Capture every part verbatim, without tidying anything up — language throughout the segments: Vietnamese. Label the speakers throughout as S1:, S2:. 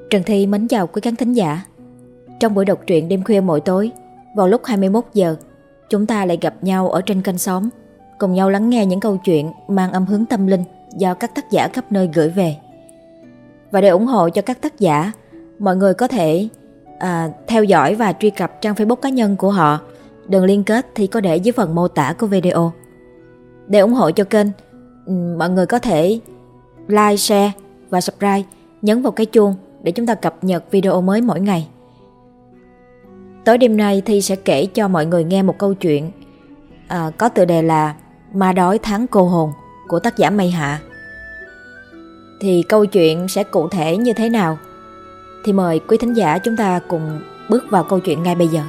S1: Trần Thi mến chào quý khán thính giả. Trong buổi đọc truyện đêm khuya mỗi tối, vào lúc hai mươi mốt giờ, chúng ta lại gặp nhau ở trên kênh Xóm, cùng nhau lắng nghe những câu chuyện mang âm hướng tâm linh do các tác giả khắp nơi gửi về. Và để ủng hộ cho các tác giả, mọi người có thể à, theo dõi và truy cập trang Facebook cá nhân của họ. Đường liên kết thì có để dưới phần mô tả của video. Để ủng hộ cho kênh, mọi người có thể like, share và subscribe, nhấn vào cái chuông để chúng ta cập nhật video mới mỗi ngày. Tối đêm nay Thi sẽ kể cho mọi người nghe một câu chuyện à, có tựa đề là Ma Đói Tháng Cô Hồn của tác giả Mây Hạ. Thì câu chuyện sẽ cụ thể như thế nào? Thì mời quý thính giả chúng ta cùng bước vào câu chuyện ngay bây giờ.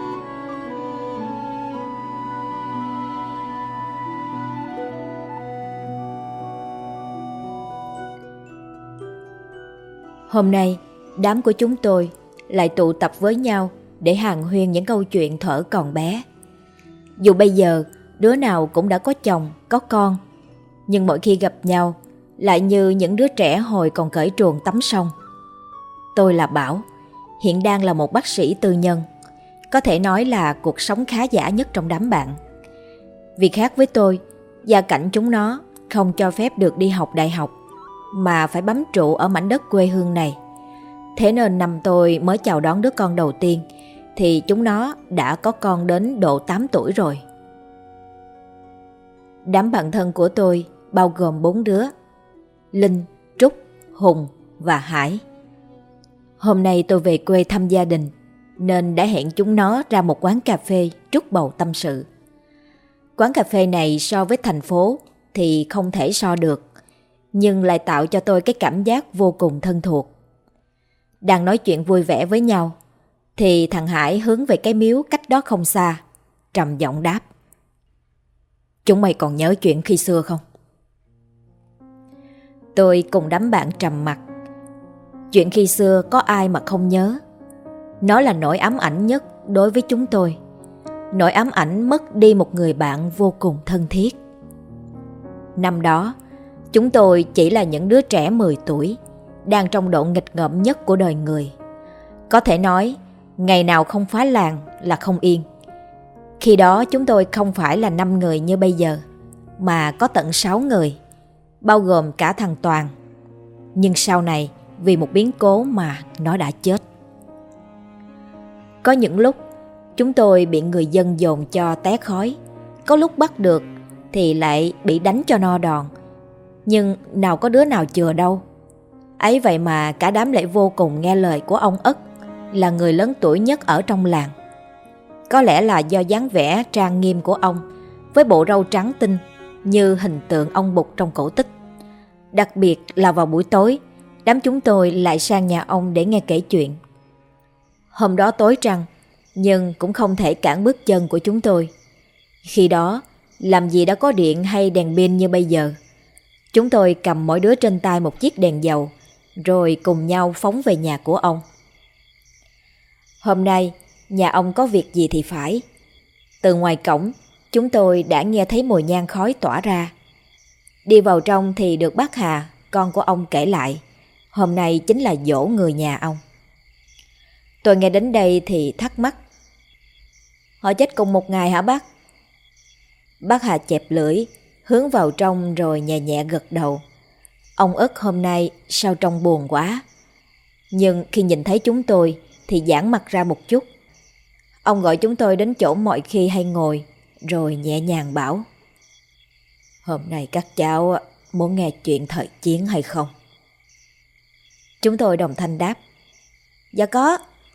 S1: Hôm nay, đám của chúng tôi lại tụ tập với nhau để hàn huyên những câu chuyện thuở còn bé. Dù bây giờ đứa nào cũng đã có chồng, có con, nhưng mỗi khi gặp nhau lại như những đứa trẻ hồi còn cởi truồng tắm sông. Tôi là Bảo, hiện đang là một bác sĩ tư nhân, có thể nói là cuộc sống khá giả nhất trong đám bạn. Vì khác với tôi, gia cảnh chúng nó không cho phép được đi học đại học, mà phải bám trụ ở mảnh đất quê hương này. Thế nên năm tôi mới chào đón đứa con đầu tiên thì chúng nó đã có con đến độ tám tuổi rồi. Đám bạn thân của tôi bao gồm bốn đứa: Linh, Trúc, Hùng và Hải. Hôm nay tôi về quê thăm gia đình nên đã hẹn chúng nó ra một quán cà phê trút bầu tâm sự. Quán cà phê này so với thành phố thì không thể so được, nhưng lại tạo cho tôi cái cảm giác vô cùng thân thuộc. Đang nói chuyện vui vẻ với nhau thì thằng Hải hướng về cái miếu cách đó không xa, trầm giọng đáp: "Chúng mày còn nhớ chuyện khi xưa không?" Tôi cùng đám bạn trầm mặc. Chuyện khi xưa có ai mà không nhớ. Nó là nỗi ám ảnh nhất đối với chúng tôi. Nỗi ám ảnh mất đi một người bạn vô cùng thân thiết. Năm đó, chúng tôi chỉ là những đứa trẻ mười tuổi, đang trong độ nghịch ngợm nhất của đời người. Có thể nói, ngày nào không phá làng là không yên. Khi đó chúng tôi không phải là năm người như bây giờ, mà có tận sáu người, bao gồm cả thằng Toàn. Nhưng sau này, vì một biến cố mà nó đã chết. Có những lúc, chúng tôi bị người dân dồn cho té khói. Có lúc bắt được thì lại bị đánh cho no đòn. Nhưng nào có đứa nào chừa đâu. Ấy vậy mà cả đám lại vô cùng nghe lời của ông Ất, là người lớn tuổi nhất ở trong làng. Có lẽ là do dáng vẻ trang nghiêm của ông, với bộ râu trắng tinh như hình tượng ông Bụt trong cổ tích. Đặc biệt là vào buổi tối, đám chúng tôi lại sang nhà ông để nghe kể chuyện. Hôm đó tối trăng, nhưng cũng không thể cản bước chân của chúng tôi. Khi đó, làm gì đã có điện hay đèn pin như bây giờ. Chúng tôi cầm mỗi đứa trên tay một chiếc đèn dầu, rồi cùng nhau phóng về nhà của ông. Hôm nay, nhà ông có việc gì thì phải. Từ ngoài cổng, chúng tôi đã nghe thấy mùi nhang khói tỏa ra. Đi vào trong thì được bác Hà, con của ông kể lại, hôm nay chính là giỗ người nhà ông. Tôi nghe đến đây thì thắc mắc: "Họ chết cùng một ngày hả bác?" Bác Hà chẹp lưỡi, hướng vào trong rồi nhẹ nhẹ gật đầu. Ông Ất hôm nay sao trông buồn quá. Nhưng khi nhìn thấy chúng tôi thì giãn mặt ra một chút. Ông gọi chúng tôi đến chỗ mọi khi hay ngồi, rồi nhẹ nhàng bảo: "Hôm nay các cháu muốn nghe chuyện thời chiến hay không?" Chúng tôi đồng thanh đáp: "Dạ có."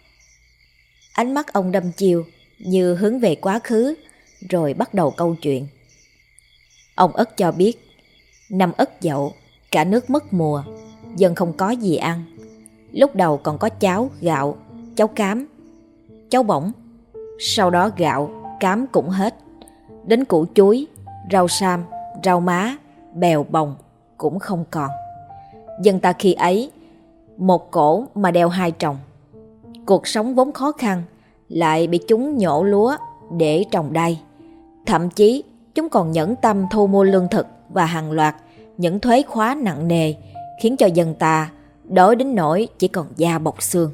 S1: Ánh mắt ông đăm chiêu như hướng về quá khứ, rồi bắt đầu câu chuyện. Ông Ất cho biết, năm Ất Dậu, cả nước mất mùa, dân không có gì ăn. Lúc đầu còn có cháo, gạo, cháo cám, cháo bỏng. Sau đó gạo, cám cũng hết. Đến củ chuối, rau sam, rau má, bèo bồng cũng không còn. Dân ta khi ấy, một cổ mà đeo hai trồng. Cuộc sống vốn khó khăn, lại bị chúng nhổ lúa để trồng đay. Thậm chí chúng còn nhẫn tâm thu mua lương thực và hàng loạt những thuế khóa nặng nề, khiến cho dân ta đói đến nỗi chỉ còn da bọc xương.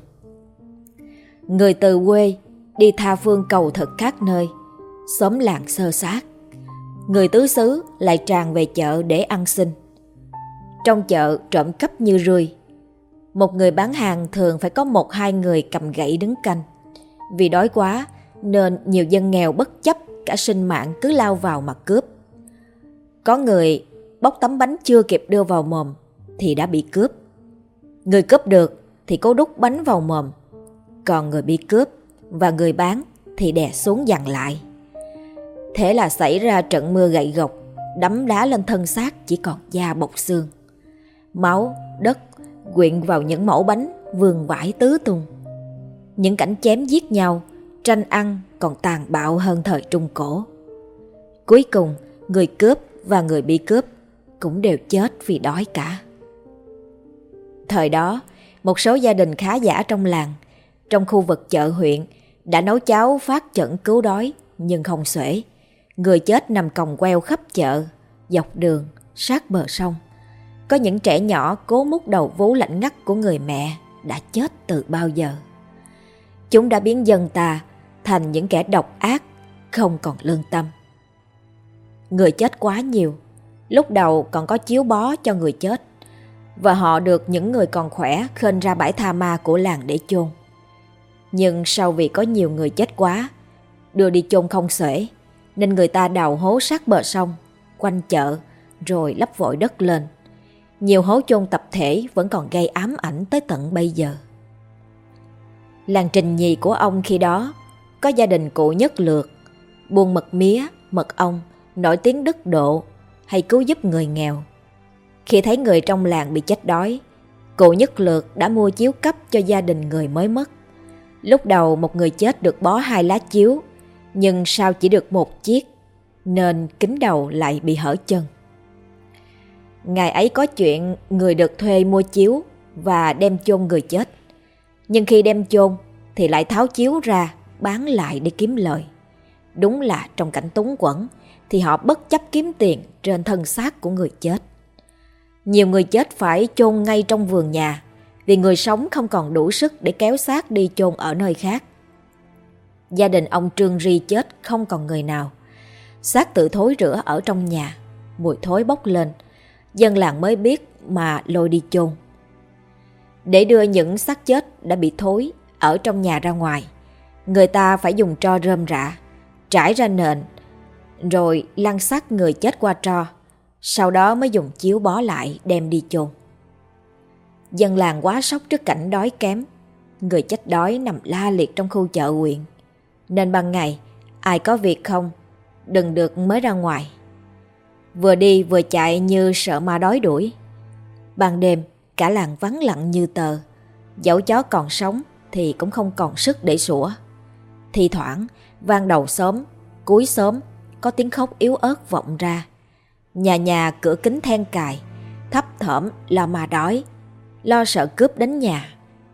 S1: Người từ quê đi tha phương cầu thực khác nơi, xóm làng xơ xác. Người tứ xứ lại tràn về chợ để ăn xin. Trong chợ trộm cắp như rươi. Một người bán hàng thường phải có một hai người cầm gậy đứng canh. Vì đói quá nên nhiều dân nghèo bất chấp cả sinh mạng cứ lao vào mà cướp. Có người bóc tấm bánh chưa kịp đưa vào mồm thì đã bị cướp. Người cướp được thì cố đút bánh vào mồm, còn người bị cướp và người bán thì đè xuống dằn lại. Thế là xảy ra trận mưa gậy gộc, đấm đá lên thân xác chỉ còn da bọc xương. Máu, đất quyện vào những mẩu bánh vương vãi tứ tung. Những cảnh chém giết nhau, tranh ăn còn tàn bạo hơn thời Trung Cổ. Cuối cùng, người cướp và người bị cướp cũng đều chết vì đói cả. Thời đó, một số gia đình khá giả trong làng, trong khu vực chợ huyện, đã nấu cháo phát chẩn cứu đói nhưng không xuể. Người chết nằm còng queo khắp chợ, dọc đường, sát bờ sông. Có những trẻ nhỏ cố mút đầu vú lạnh ngắt của người mẹ đã chết từ bao giờ. Chúng đã biến dân ta thành những kẻ độc ác, không còn lương tâm. Người chết quá nhiều, lúc đầu còn có chiếu bó cho người chết, và họ được những người còn khỏe khênh ra bãi tha ma của làng để chôn. Nhưng sau vì có nhiều người chết quá, đưa đi chôn không xuể, nên người ta đào hố sát bờ sông, quanh chợ, rồi lấp vội đất lên. Nhiều hố chôn tập thể vẫn còn gây ám ảnh tới tận bây giờ. Làng Trình Nhì của ông khi đó có gia đình cụ Nhất Lược, buôn mật mía, mật ong, nổi tiếng đức độ, hay cứu giúp người nghèo. Khi thấy người trong làng bị chết đói, cụ Nhất Lược đã mua chiếu cấp cho gia đình người mới mất. Lúc đầu một người chết được bó hai lá chiếu, nhưng sau chỉ được một chiếc, nên kính đầu lại bị hở chân. Ngày ấy có chuyện người được thuê mua chiếu và đem chôn người chết. Nhưng khi đem chôn thì lại tháo chiếu ra bán lại để kiếm lời. Đúng là trong cảnh túng quẫn thì họ bất chấp kiếm tiền trên thân xác của người chết. Nhiều người chết phải chôn ngay trong vườn nhà, vì người sống không còn đủ sức để kéo xác đi chôn ở nơi khác. Gia đình ông Trương Ri chết không còn người nào. Xác tự thối rữa ở trong nhà, mùi thối bốc lên. Dân làng mới biết mà lôi đi chôn. Để đưa những xác chết đã bị thối ở trong nhà ra ngoài, người ta phải dùng tro rơm rạ trải ra nền, rồi lăn xác người chết qua tro, sau đó mới dùng chiếu bó lại đem đi chôn. Dân làng quá sốc trước cảnh đói kém. Người chết đói nằm la liệt trong khu chợ huyện, nên ban ngày ai có việc không, đừng được mới ra ngoài. Vừa đi vừa chạy như sợ ma đói đuổi. Ban đêm cả làng vắng lặng như tờ. Dẫu chó còn sống thì cũng không còn sức để sủa. Thi thoảng vang đầu xóm, cuối xóm có tiếng khóc yếu ớt vọng ra. Nhà nhà cửa kính then cài, thấp thỏm lo ma đói, lo sợ cướp đến nhà.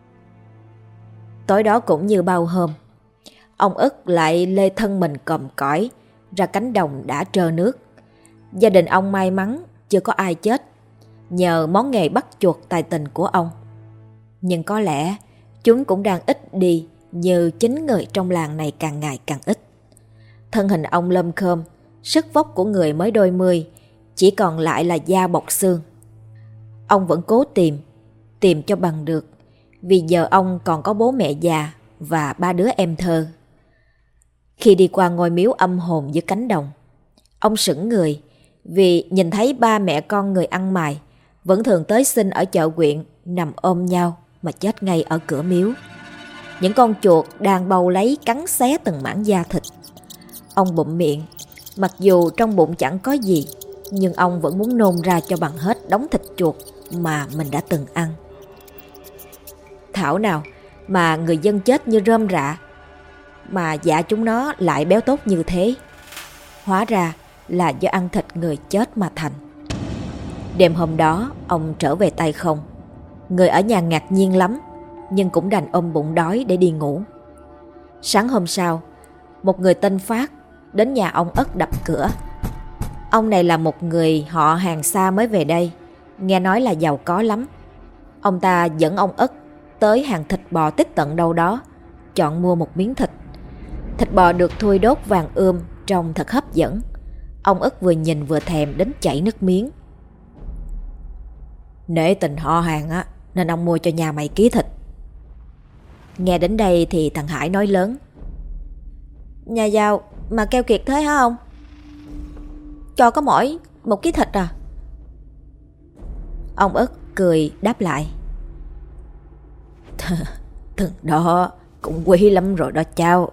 S1: Tối đó cũng như bao hôm, ông Ức lại lê thân mình còm cõi ra cánh đồng đã trơ nước. Gia đình ông may mắn chưa có ai chết nhờ món nghề bắt chuột tài tình của ông. Nhưng có lẽ chúng cũng đang ít đi như chính người trong làng này càng ngày càng ít. Thân hình ông lơm khơm, sức vóc của người mới đôi mươi, chỉ còn lại là da bọc xương. Ông vẫn cố tìm, tìm cho bằng được, vì giờ ông còn có bố mẹ già và ba đứa em thơ. Khi đi qua ngôi miếu âm hồn giữa cánh đồng, ông sững người vì nhìn thấy ba mẹ con người ăn mày vẫn thường tới xin ở chợ huyện nằm ôm nhau mà chết ngay ở cửa miếu. Những con chuột đang bầu lấy cắn xé từng mảng da thịt. Ông bụm miệng, mặc dù trong bụng chẳng có gì, nhưng ông vẫn muốn nôn ra cho bằng hết đống thịt chuột mà mình đã từng ăn. Thảo nào mà người dân chết như rơm rạ, mà dạ chúng nó lại béo tốt như thế. Hóa ra là do ăn thịt người chết mà thành. Đêm hôm đó ông trở về tay không. Người ở nhà ngạc nhiên lắm, nhưng cũng đành ôm bụng đói để đi ngủ. Sáng hôm sau, một người tên Phát đến nhà ông Ất đập cửa. Ông này là một người họ hàng xa mới về đây, nghe nói là giàu có lắm. ông ta dẫn ông Ất tới hàng thịt bò tích tận đâu đó, chọn mua một miếng thịt. Thịt bò được thui đốt vàng ươm, trông thật hấp dẫn. Ông Ất vừa nhìn vừa thèm đến chảy nước miếng. Nể tình họ hàng á, nên ông mua cho nhà mày ký thịt. Nghe đến đây thì thằng Hải nói lớn. Nhà giàu mà keo kiệt thế hả ông? Cho có mỗi một ký thịt à? Ông Ất cười đáp lại. Thằng đó cũng quý lắm rồi đó cháu.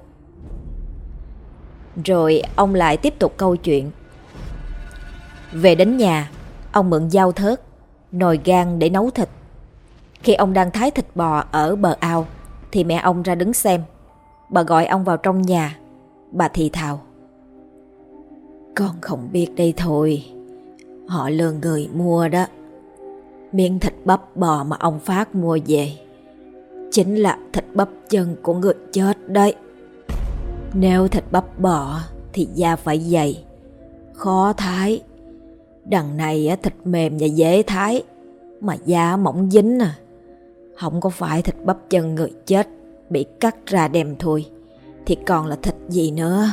S1: Rồi ông lại tiếp tục câu chuyện. Về đến nhà, ông mượn dao thớt, nồi gang để nấu thịt. Khi ông đang thái thịt bò ở bờ ao thì mẹ ông ra đứng xem. Bà gọi ông vào trong nhà. Bà thì thào. Con không biết đây thôi, họ lừa người mua đó. Miếng thịt bắp bò mà ông Phát mua về chính là thịt bắp chân của người chết đấy. Nếu thịt bắp bò thì da phải dày, khó thái. Đằng này thịt mềm và dễ thái, mà da mỏng dính à. Không có phải thịt bắp chân người chết bị cắt ra đem thôi, thì còn là thịt gì nữa.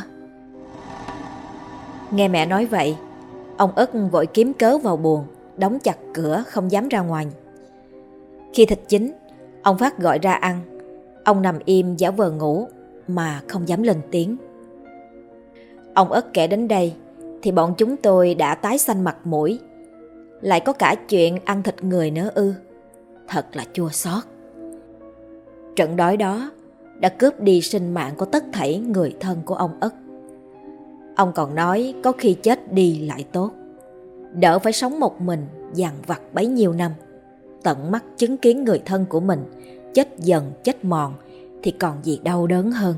S1: Nghe mẹ nói vậy, ông Ất vội kiếm cớ vào buồng, đóng chặt cửa không dám ra ngoài. Khi thịt chín, ông Phát gọi ra ăn. Ông nằm im giả vờ ngủ mà không dám lên tiếng. Ông Ất kể đến đây thì bọn chúng tôi đã tái xanh mặt mũi. Lại có cả chuyện ăn thịt người nữa ư? Thật là chua xót. Trận đói đó đã cướp đi sinh mạng của tất thảy người thân của ông Ất. Ông còn nói có khi chết đi lại tốt, đỡ phải sống một mình dằn vặt bấy nhiêu năm. Tận mắt chứng kiến người thân của mình chết dần chết mòn thì còn gì đau đớn hơn.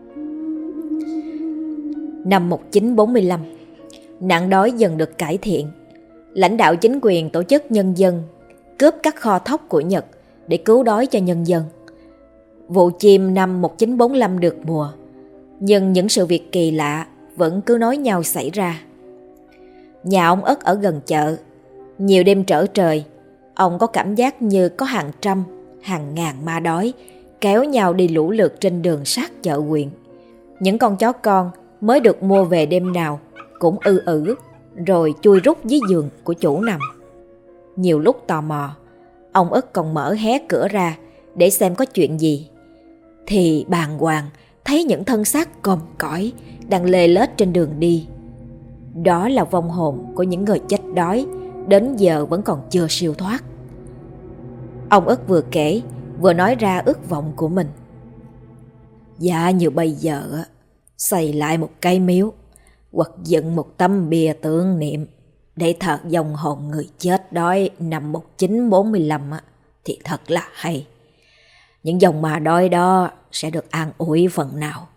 S1: Năm một nghìn chín trăm bốn mươi lăm, nạn đói dần được cải thiện. Lãnh đạo chính quyền tổ chức nhân dân cướp các kho thóc của Nhật để cứu đói cho nhân dân. Vụ chim năm một nghìn chín trăm bốn mươi lăm được mùa, nhưng những sự việc kỳ lạ vẫn cứ nối nhau xảy ra. Nhà ông Ất ở gần chợ. Nhiều đêm trở trời, ông có cảm giác như có hàng trăm, hàng ngàn ma đói kéo nhau đi lũ lượt trên đường sát chợ huyện. Những con chó con mới được mua về đêm nào cũng ư ử rồi chui rút dưới giường của chủ nằm. Nhiều lúc tò mò, ông Ất còn mở hé cửa ra để xem có chuyện gì, thì bàng hoàng thấy những thân xác còm cõi đang lê lết trên đường đi. Đó là vong hồn của những người chết đói đến giờ vẫn còn chưa siêu thoát. Ông Ất vừa kể vừa nói ra ước vọng của mình. Dạ như bây giờ xây lại một cái miếu hoặc dựng một tấm bia tưởng niệm để thờ vong hồn người chết đói năm một nghìn chín trăm bốn mươi lăm thì thật là hay. Những dòng ma đói đó sẽ được an ủi phần nào.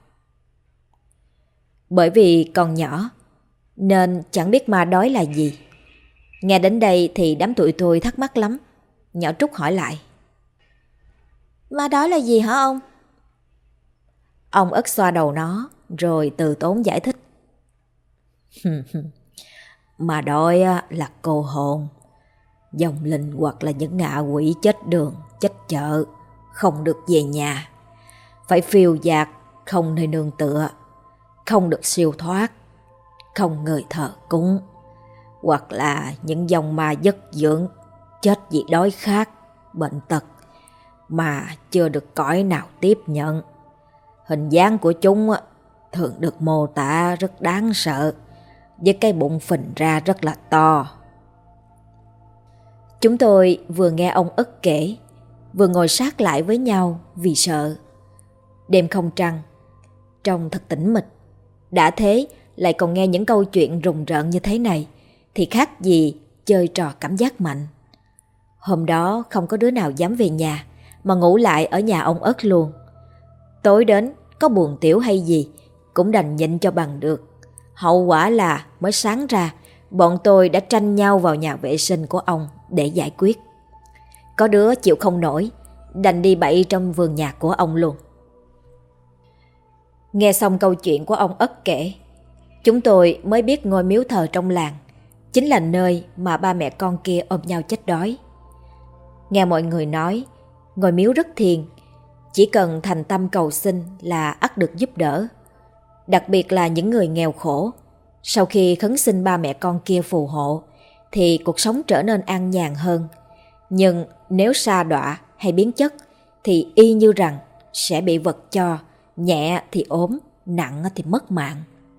S1: Bởi vì còn nhỏ nên chẳng biết ma đói là gì. Nghe đến đây thì đám tụi tôi thắc mắc lắm. Nhỏ Trúc hỏi lại. Ma đói là gì hả ông? Ông Ất xoa đầu nó rồi từ tốn giải thích. Ma đói là cô hồn, dòng linh hoặc là những ngạ quỷ chết đường, chết chợ, không được về nhà, phải phiêu dạt, không nơi nương tựa, không được siêu thoát, không người thờ cúng, hoặc là những dòng ma dất dưỡng, chết vì đói khát, bệnh tật mà chưa được cõi nào tiếp nhận. Hình dáng của chúng thường được mô tả rất đáng sợ, với cái bụng phình ra rất là to. Chúng tôi vừa nghe ông Ất kể, vừa ngồi sát lại với nhau vì sợ. Đêm không trăng, trông thật tĩnh mịch. Đã thế lại còn nghe những câu chuyện rùng rợn như thế này thì khác gì chơi trò cảm giác mạnh. Hôm đó không có đứa nào dám về nhà mà ngủ lại ở nhà ông Ất luôn. Tối đến có buồn tiểu hay gì cũng đành nhịn cho bằng được. Hậu quả là mới sáng ra bọn tôi đã tranh nhau vào nhà vệ sinh của ông để giải quyết. Có đứa chịu không nổi, đành đi bậy trong vườn nhà của ông luôn. Nghe xong câu chuyện của ông Ất kể, chúng tôi mới biết ngôi miếu thờ trong làng chính là nơi mà ba mẹ con kia ôm nhau chết đói. Nghe mọi người nói ngôi miếu rất thiêng, chỉ cần thành tâm cầu xin là ắt được giúp đỡ. Đặc biệt là những người nghèo khổ, sau khi khấn xin ba mẹ con kia phù hộ thì cuộc sống trở nên an nhàn hơn. Nhưng nếu sa đọa hay biến chất thì y như rằng sẽ bị vật cho, nhẹ thì ốm, nặng thì mất mạng.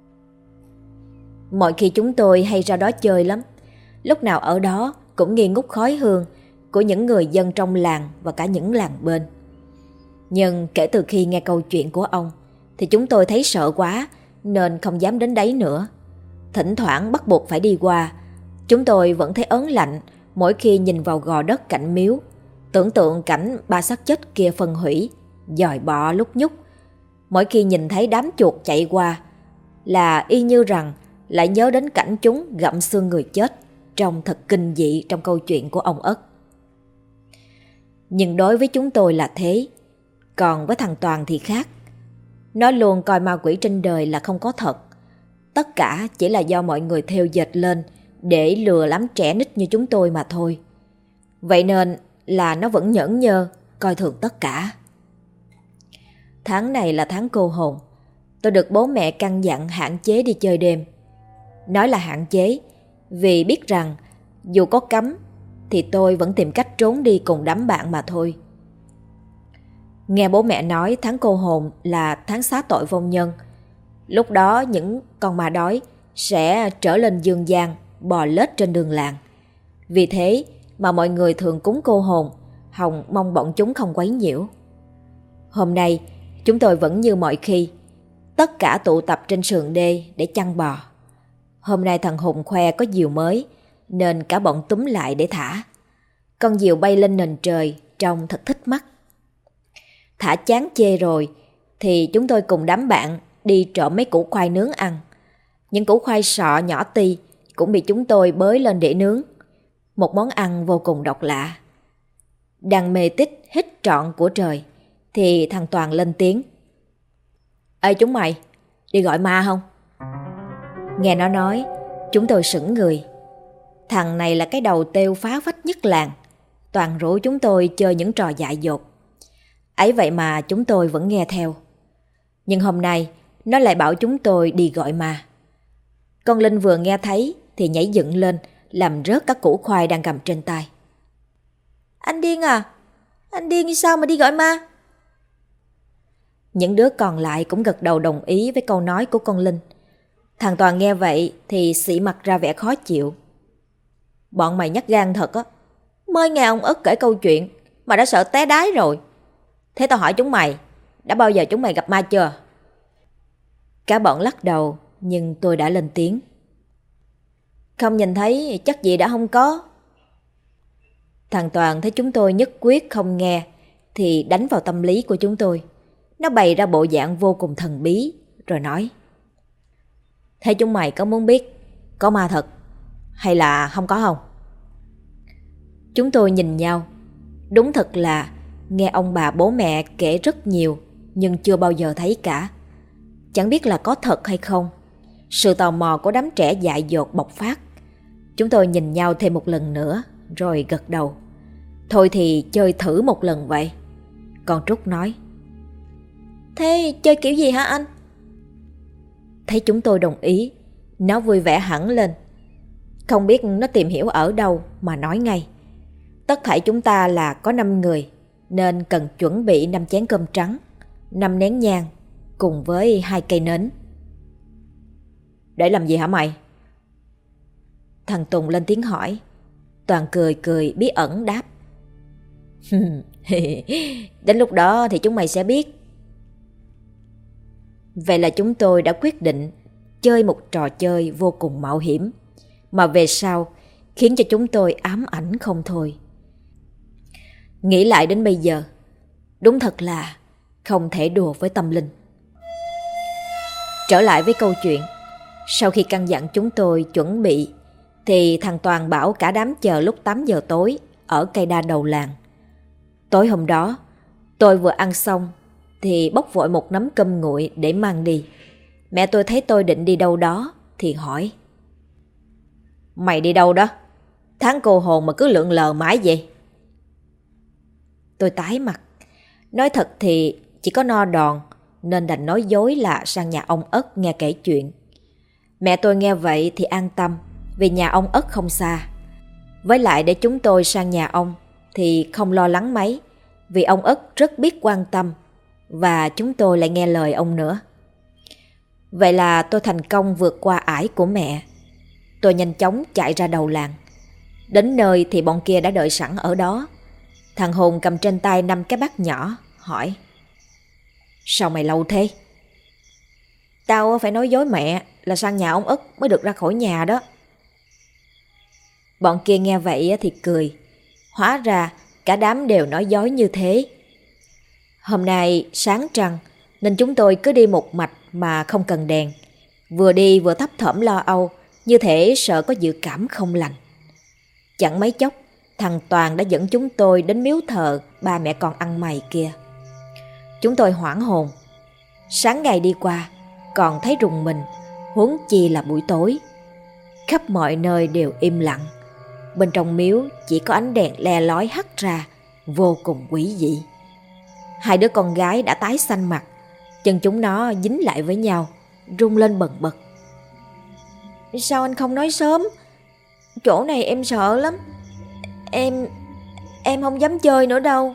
S1: Mọi khi chúng tôi hay ra đó chơi lắm, lúc nào ở đó cũng nghi ngút khói hương của những người dân trong làng và cả những làng bên. Nhưng kể từ khi nghe câu chuyện của ông thì chúng tôi thấy sợ quá nên không dám đến đấy nữa. Thỉnh thoảng bắt buộc phải đi qua, chúng tôi vẫn thấy ớn lạnh mỗi khi nhìn vào gò đất cạnh miếu, tưởng tượng cảnh ba xác chết kia phân hủy, dòi bọ lúc nhúc. Mỗi khi nhìn thấy đám chuột chạy qua là y như rằng lại nhớ đến cảnh chúng gặm xương người chết, trông thật kinh dị trong câu chuyện của ông Ất. Nhưng đối với chúng tôi là thế, còn với thằng Toàn thì khác. Nó luôn coi ma quỷ trên đời là không có thật. Tất cả chỉ là do mọi người thêu dệt lên để lừa lắm trẻ nít như chúng tôi mà thôi. Vậy nên là nó vẫn nhẫn nhơ, coi thường tất cả. Tháng này là tháng cô hồn. Tôi được bố mẹ căn dặn hạn chế đi chơi đêm. Nói là hạn chế vì biết rằng dù có cấm thì tôi vẫn tìm cách trốn đi cùng đám bạn mà thôi. Nghe bố mẹ nói tháng cô hồn là tháng xá tội vong nhân. Lúc đó những con ma đói sẽ trở lên dương gian, bò lết trên đường làng. Vì thế mà mọi người thường cúng cô hồn, hòng mong bọn chúng không quấy nhiễu. Hôm nay chúng tôi vẫn như mọi khi, tất cả tụ tập trên sườn đê để chăn bò. Hôm nay thằng Hùng khoe có diều mới nên cả bọn túm lại để thả. Con diều bay lên nền trời trông thật thích mắt. Thả chán chê rồi thì chúng tôi cùng đám bạn đi trộm mấy củ khoai nướng ăn. Những củ khoai sọ nhỏ ti cũng bị chúng tôi bới lên để nướng. Một món ăn vô cùng độc lạ. Đang mê tít hít trọn của trời thì thằng Toàn lên tiếng: "Ê chúng mày, đi gọi ma không?" Nghe nó nói, chúng tôi sững người. Thằng này là cái đầu têu phá phách nhất làng, toàn rủ chúng tôi chơi những trò dại dột. Ấy vậy mà chúng tôi vẫn nghe theo. Nhưng hôm nay nó lại bảo chúng tôi đi gọi ma. Con Linh vừa nghe thấy thì nhảy dựng lên, làm rớt các củ khoai đang cầm trên tay. "Anh điên à? Anh điên sao mà đi gọi ma?" Những đứa còn lại cũng gật đầu đồng ý với câu nói của con Linh. Thằng Toàn nghe vậy thì xị mặt ra vẻ khó chịu. "Bọn mày nhát gan thật á. Mới nghe ông Ất kể câu chuyện mà đã sợ té đái rồi. Thế tao hỏi chúng mày, đã bao giờ chúng mày gặp ma chưa?" Cả bọn lắc đầu, nhưng tôi đã lên tiếng: "Không nhìn thấy chắc gì đã không có." Thằng Toàn thấy chúng tôi nhất quyết không nghe thì đánh vào tâm lý của chúng tôi. Nó bày ra bộ dạng vô cùng thần bí rồi nói: "Thế chúng mày có muốn biết có ma thật hay là không có không?" Chúng tôi nhìn nhau. Đúng thật là nghe ông bà bố mẹ kể rất nhiều nhưng chưa bao giờ thấy cả. Chẳng biết là có thật hay không. Sự tò mò của đám trẻ dại dột bộc phát. Chúng tôi nhìn nhau thêm một lần nữa rồi gật đầu. "Thôi thì chơi thử một lần vậy." Con Trúc nói: "Thế chơi kiểu gì hả anh?" Thấy chúng tôi đồng ý, nó vui vẻ hẳn lên. Không biết nó tìm hiểu ở đâu mà nói ngay: "Tất thảy chúng ta là có năm người nên cần chuẩn bị năm chén cơm trắng, năm nén nhang cùng với hai cây nến." "Để làm gì hả mày?" Thằng Tùng lên tiếng hỏi. Toàn cười cười bí ẩn đáp: "Đến lúc đó thì chúng mày sẽ biết." Vậy là chúng tôi đã quyết định chơi một trò chơi vô cùng mạo hiểm mà về sau khiến cho chúng tôi ám ảnh không thôi. Nghĩ lại đến bây giờ, đúng thật là không thể đùa với tâm linh. Trở lại với câu chuyện, sau khi căn dặn chúng tôi chuẩn bị thì thằng Toàn bảo cả đám chờ lúc tám giờ tối ở cây đa đầu làng. Tối hôm đó, tôi vừa ăn xong thì bóc vội một nắm cơm nguội để mang đi. Mẹ tôi thấy tôi định đi đâu đó thì hỏi: "Mày đi đâu đó? Tháng cô hồn mà cứ lượn lờ mãi vậy?" Tôi tái mặt. Nói thật thì chỉ có no đòn nên đành nói dối là sang nhà ông Ất nghe kể chuyện. Mẹ tôi nghe vậy thì an tâm, vì nhà ông Ất không xa. Với lại để chúng tôi sang nhà ông thì không lo lắng mấy, vì ông Ất rất biết quan tâm và chúng tôi lại nghe lời ông nữa. Vậy là tôi thành công vượt qua ải của mẹ. Tôi nhanh chóng chạy ra đầu làng. Đến nơi thì bọn kia đã đợi sẵn ở đó. Thằng Hùng cầm trên tay năm cái bát nhỏ, hỏi: Sao mày lâu thế? Tao phải nói dối mẹ là sang nhà ông Ất mới được ra khỏi nhà đó. Bọn kia nghe vậy thì cười. Hóa ra cả đám đều nói dối như thế. Hôm nay sáng trăng nên chúng tôi cứ đi một mạch mà không cần đèn. Vừa đi vừa thấp thỏm lo âu, như thể sợ có dự cảm không lành. Chẳng mấy chốc, thằng Toàn đã dẫn chúng tôi đến miếu thờ ba mẹ con ăn mày kia. Chúng tôi hoảng hồn. Sáng ngày đi qua còn thấy rùng mình, huống chi là buổi tối. Khắp mọi nơi đều im lặng. Bên trong miếu chỉ có ánh đèn le lói hắt ra, vô cùng quỷ dị. Hai đứa con gái đã tái xanh mặt, chân chúng nó dính lại với nhau, rung lên bần bật. Sao anh không nói sớm? Chỗ này em sợ lắm. Em... em không dám chơi nữa đâu.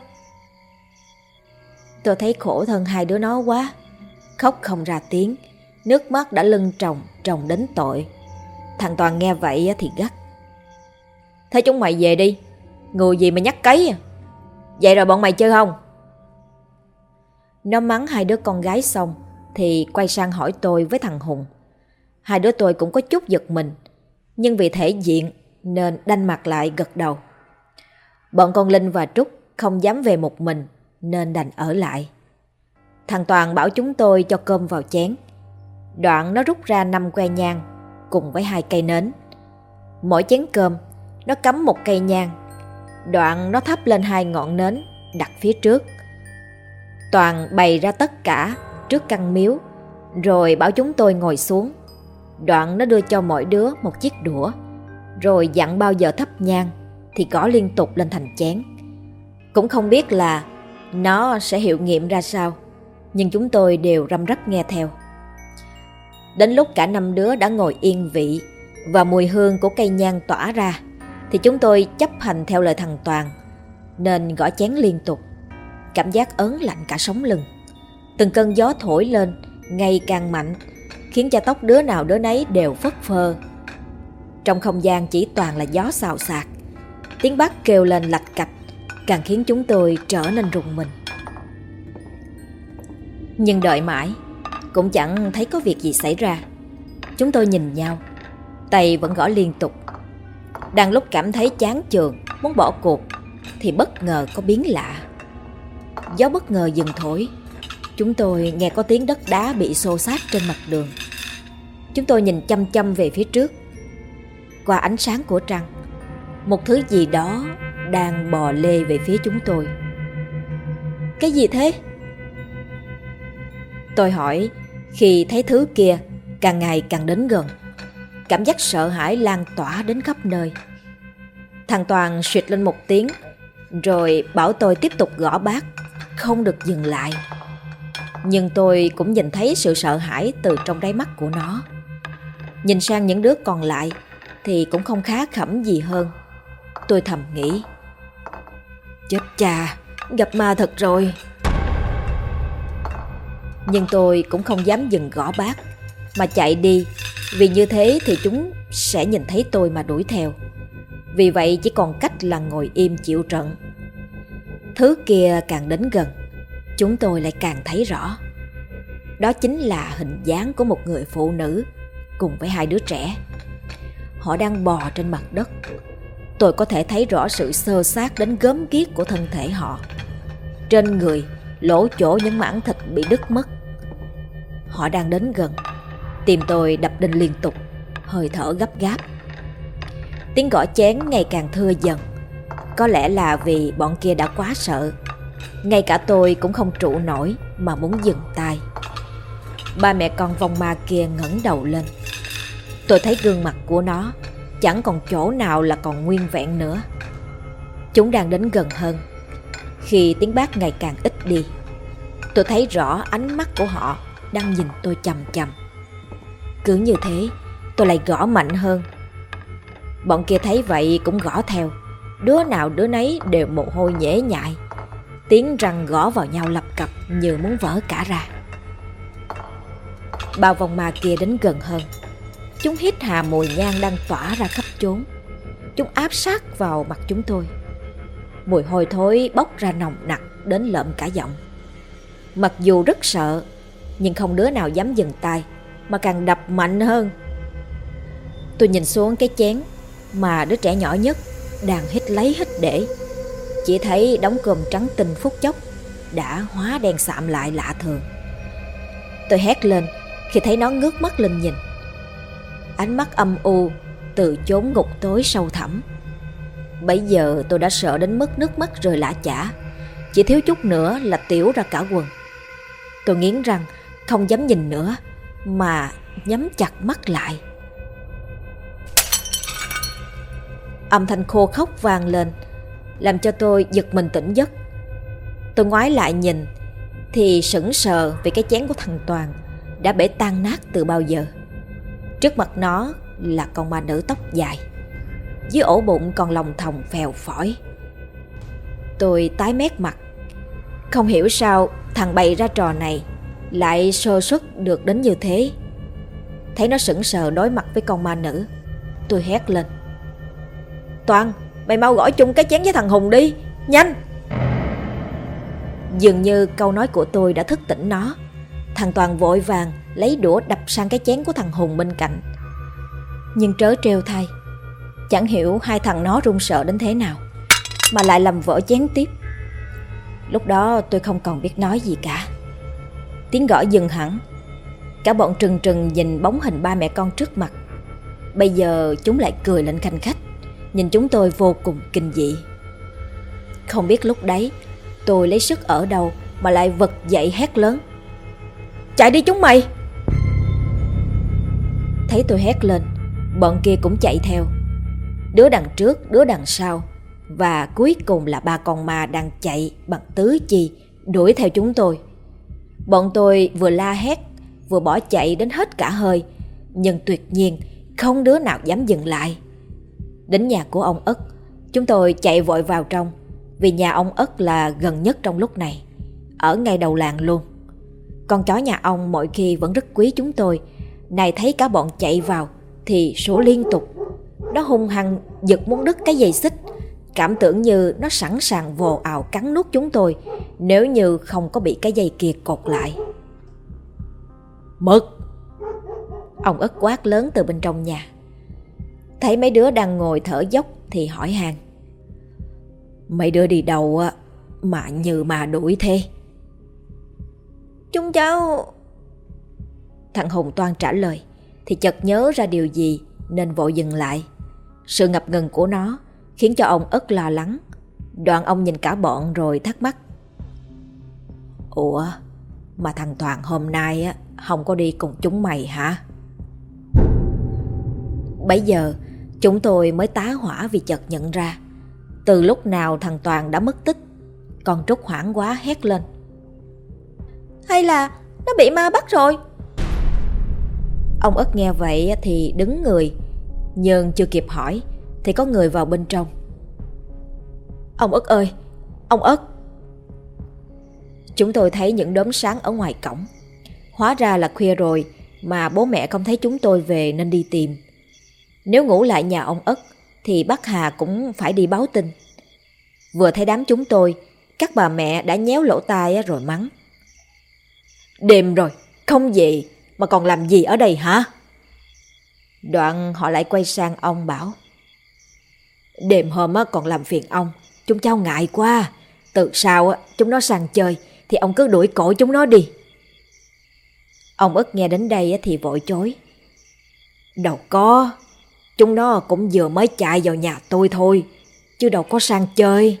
S1: Tôi thấy khổ thân hai đứa nó quá. Khóc không ra tiếng, nước mắt đã lưng tròng, tròng đến tội. Thằng Toàn nghe vậy thì gắt: Thế chúng mày về đi, người gì mà nhắc cấy à? Vậy rồi bọn mày chơi không? Nó mắng hai đứa con gái xong thì quay sang hỏi tôi với thằng Hùng. Hai đứa tôi cũng có chút giật mình, nhưng vì thể diện nên đanh mặt lại gật đầu. Bọn con Linh và Trúc không dám về một mình nên đành ở lại. Thằng Toàn bảo chúng tôi cho cơm vào chén. Đoạn nó rút ra năm que nhang cùng với hai cây nến. Mỗi chén cơm nó cắm một cây nhang. Đoạn nó thắp lên hai ngọn nến đặt phía trước. Toàn bày ra tất cả trước căn miếu, rồi bảo chúng tôi ngồi xuống. Đoạn nó đưa cho mỗi đứa một chiếc đũa, rồi dặn bao giờ thắp nhang thì gõ liên tục lên thành chén. Cũng không biết là nó sẽ hiệu nghiệm ra sao, nhưng chúng tôi đều răm rắp nghe theo. Đến lúc cả năm đứa đã ngồi yên vị và mùi hương của cây nhang tỏa ra, thì chúng tôi chấp hành theo lời thằng Toàn, nên gõ chén liên tục. Cảm giác ớn lạnh cả sống lưng. Từng cơn gió thổi lên ngày càng mạnh, khiến cho tóc đứa nào đứa nấy đều phất phơ. Trong không gian chỉ toàn là gió xào xạc. Tiếng bát kêu lên lạch cạch càng khiến chúng tôi trở nên rùng mình. Nhưng đợi mãi cũng chẳng thấy có việc gì xảy ra. Chúng tôi nhìn nhau, tay vẫn gõ liên tục. Đang lúc cảm thấy chán chường, muốn bỏ cuộc, thì bất ngờ có biến lạ. Gió bất ngờ dừng thổi. Chúng tôi nghe có tiếng đất đá bị xô xát trên mặt đường. Chúng tôi nhìn chăm chăm về phía trước. Qua ánh sáng của trăng, một thứ gì đó đang bò lê về phía chúng tôi. Cái gì thế? Tôi hỏi khi thấy thứ kia càng ngày càng đến gần. Cảm giác sợ hãi lan tỏa đến khắp nơi. Thằng Toàn suýt lên một tiếng, rồi bảo tôi tiếp tục gõ bát, không được dừng lại. Nhưng tôi cũng nhìn thấy sự sợ hãi từ trong đáy mắt của nó. Nhìn sang những đứa còn lại thì cũng không khá khẩm gì hơn. Tôi thầm nghĩ: chết cha, gặp ma thật rồi. Nhưng tôi cũng không dám dừng gõ bát mà chạy đi, vì như thế thì chúng sẽ nhìn thấy tôi mà đuổi theo. Vì vậy chỉ còn cách là ngồi im chịu trận. Thứ kia càng đến gần, chúng tôi lại càng thấy rõ. Đó chính là hình dáng của một người phụ nữ cùng với hai đứa trẻ. Họ đang bò trên mặt đất. Tôi có thể thấy rõ sự xơ xác đến gớm ghiếc của thân thể họ. Trên người lỗ chỗ những mảng thịt bị đứt mất. Họ đang đến gần. Tim tôi đập đinh liên tục, hơi thở gấp gáp. Tiếng gõ chén ngày càng thưa dần. Có lẽ là vì bọn kia đã quá sợ. Ngay cả tôi cũng không trụ nổi mà muốn dừng tay. Ba mẹ con vong ma kia ngẩng đầu lên. Tôi thấy gương mặt của nó chẳng còn chỗ nào là còn nguyên vẹn nữa. Chúng đang đến gần hơn. Khi tiếng bác ngày càng ít đi, tôi thấy rõ ánh mắt của họ đang nhìn tôi chằm chằm. Cứ như thế, tôi lại gõ mạnh hơn. Bọn kia thấy vậy cũng gõ theo. Đứa nào đứa nấy đều mồ hôi nhễ nhại. Tiếng răng gõ vào nhau lập cập như muốn vỡ cả ra. Bao vòng ma kia đến gần hơn. Chúng hít hà mùi nhang đang tỏa ra khắp chốn. Chúng áp sát vào mặt chúng tôi. Mùi hôi thối bốc ra nồng nặc đến lợm cả giọng. Mặc dù rất sợ, nhưng không đứa nào dám dừng tay, mà càng đập mạnh hơn. Tôi nhìn xuống cái chén mà đứa trẻ nhỏ nhất đang hít lấy hít để. Chỉ thấy đống cơm trắng tinh phút chốc đã hóa đen sạm lại lạ thường. Tôi hét lên khi thấy nó ngước mắt lên nhìn. Ánh mắt âm u từ chốn ngục tối sâu thẳm. Bấy giờ tôi đã sợ đến mức nước mắt rơi lã chã, chỉ thiếu chút nữa là tiểu ra cả quần. Tôi nghiến răng không dám nhìn nữa, mà nhắm chặt mắt lại. Âm thanh khô khốc vang lên, làm cho tôi giật mình tỉnh giấc. Tôi ngoái lại nhìn thì sững sờ vì cái chén của thằng Toàn đã bể tan nát từ bao giờ. Trước mặt nó là con ma nữ tóc dài, dưới ổ bụng còn lòng thòng phèo phổi. Tôi tái mét mặt. Không hiểu sao thằng bày ra trò này lại sơ suất được đến như thế. Thấy nó sững sờ đối mặt với con ma nữ, tôi hét lên: Toàn, mày mau gõ chung cái chén với thằng Hùng đi, nhanh! Dường như câu nói của tôi đã thức tỉnh nó. Thằng Toàn vội vàng lấy đũa đập sang cái chén của thằng Hùng bên cạnh. Nhưng trớ trêu thay, chẳng hiểu hai thằng nó run sợ đến thế nào mà lại làm vỡ chén tiếp. Lúc đó tôi không còn biết nói gì cả. Tiếng gõ dừng hẳn. Cả bọn trừng trừng nhìn bóng hình ba mẹ con trước mặt. Bây giờ chúng lại cười lên khanh khách, nhìn chúng tôi vô cùng kinh dị. Không biết lúc đấy tôi lấy sức ở đâu mà lại vật dậy hét lớn: Chạy đi chúng mày! Thấy tôi hét lên, bọn kia cũng chạy theo. Đứa đằng trước, đứa đằng sau, và cuối cùng là ba con ma đang chạy bằng tứ chi đuổi theo chúng tôi. Bọn tôi vừa la hét vừa bỏ chạy đến hết cả hơi, nhưng tuyệt nhiên không đứa nào dám dừng lại. Đến nhà của ông Ất, chúng tôi chạy vội vào trong, vì nhà ông Ất là gần nhất trong lúc này, ở ngay đầu làng luôn. Con chó nhà ông mọi khi vẫn rất quý chúng tôi, này thấy cả bọn chạy vào thì sủa liên tục. Nó hung hăng giật muốn đứt cái dây xích, cảm tưởng như nó sẵn sàng vồ ào cắn nuốt chúng tôi nếu như không có bị cái dây kia cột lại. Mực! Ông Ất quát lớn từ bên trong nhà. Thấy mấy đứa đang ngồi thở dốc thì hỏi han: Mấy đứa đi đâu mà như mà đuổi thế? Chúng cháu... Thằng Hùng toan trả lời thì chợt nhớ ra điều gì nên vội dừng lại. Sự ngập ngừng của nó khiến cho ông Ất lo lắng. Đoạn ông nhìn cả bọn rồi thắc mắc: Ủa, mà thằng Toàn hôm nay á không có đi cùng chúng mày hả? Bấy giờ chúng tôi mới tá hỏa vì chợt nhận ra từ lúc nào thằng Toàn đã mất tích. Con Trúc hoảng quá hét lên: Hay là nó bị ma bắt rồi? Ông Ất nghe vậy thì đứng người, nhưng chưa kịp hỏi thì có người vào bên trong. Ông Ất ơi, ông Ất! Chúng tôi thấy những đốm sáng ở ngoài cổng. Hóa ra là khuya rồi mà bố mẹ không thấy chúng tôi về nên đi tìm. Nếu ngủ lại nhà ông Ất thì bác Hà cũng phải đi báo tin. Vừa thấy đám chúng tôi, các bà mẹ đã nhéo lỗ tai rồi mắng: Đêm rồi, không về mà còn làm gì ở đây hả? Đoạn họ lại quay sang ông bảo: Đêm hôm còn làm phiền ông, chúng cháu ngại quá. Từ sau chúng nó sang chơi thì ông cứ đuổi cổ chúng nó đi. Ông Ất nghe đến đây thì vội chối: Đâu có, chúng nó cũng vừa mới chạy vào nhà tôi thôi, chứ đâu có sang chơi.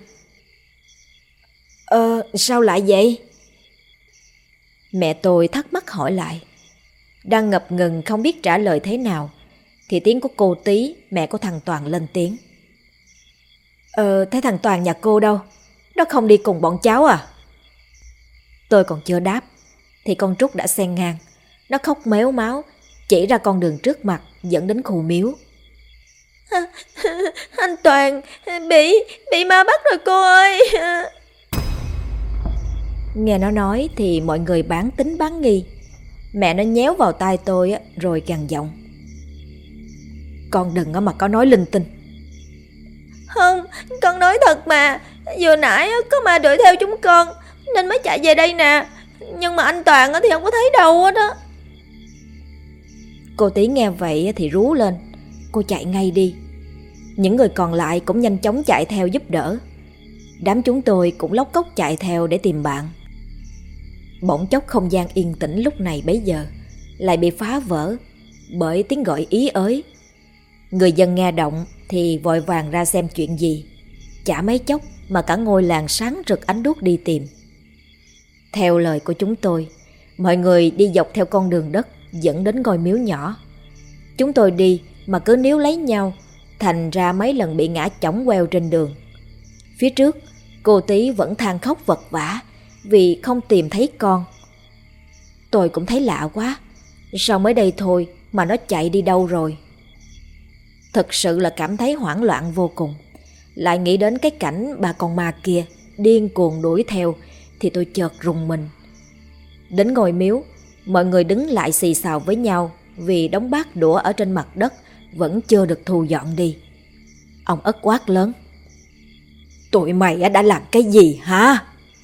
S1: Ờ, sao lại vậy? Mẹ tôi thắc mắc hỏi lại. Đang ngập ngừng không biết trả lời thế nào thì tiếng của cô Tí, mẹ của thằng Toàn lên tiếng: Ờ, thế thằng Toàn nhà cô đâu? nó không đi cùng bọn cháu à? Tôi còn chưa đáp thì con Trúc đã xen ngang. Nó khóc mếu máo, chỉ ra con đường trước mặt dẫn đến khu miếu. Anh Toàn bị bị ma bắt rồi cô ơi. Nghe nó nói thì mọi người bán tính bán nghi. Mẹ nó nhéo vào tai tôi rồi gằn giọng: Con đừng mà có nói linh tinh. Không, con nói thật mà. Vừa nãy có ma đuổi theo chúng con nên mới chạy về đây nè. Nhưng mà anh Toàn thì không có thấy đâu hết á. Cô Tí nghe vậy thì rú lên. Cô chạy ngay đi. Những người còn lại cũng nhanh chóng chạy theo giúp đỡ. Đám chúng tôi cũng lóc cóc chạy theo để tìm bạn. Bỗng chốc không gian yên tĩnh lúc này bấy giờ lại bị phá vỡ bởi tiếng gọi ý ới. Người dân nghe động thì vội vàng ra xem chuyện gì. Chả mấy chốc mà cả ngôi làng sáng rực ánh đuốc đi tìm. Theo lời của chúng tôi, mọi người đi dọc theo con đường đất dẫn đến ngôi miếu nhỏ. Chúng tôi đi mà cứ níu lấy nhau, thành ra mấy lần bị ngã chỏng queo trên đường. Phía trước, cô Tí vẫn than khóc vật vã vì không tìm thấy con. Tôi cũng thấy lạ quá, sao mới đây thôi mà nó chạy đi đâu rồi? Thực sự là cảm thấy hoảng loạn vô cùng. Lại nghĩ đến cái cảnh bà con ma kia điên cuồng đuổi theo thì tôi chợt rùng mình. Đến ngôi miếu, mọi người đứng lại xì xào với nhau vì đống bát đũa ở trên mặt đất vẫn chưa được thu dọn đi. Ông Ất quát lớn: Tụi mày đã làm cái gì hả?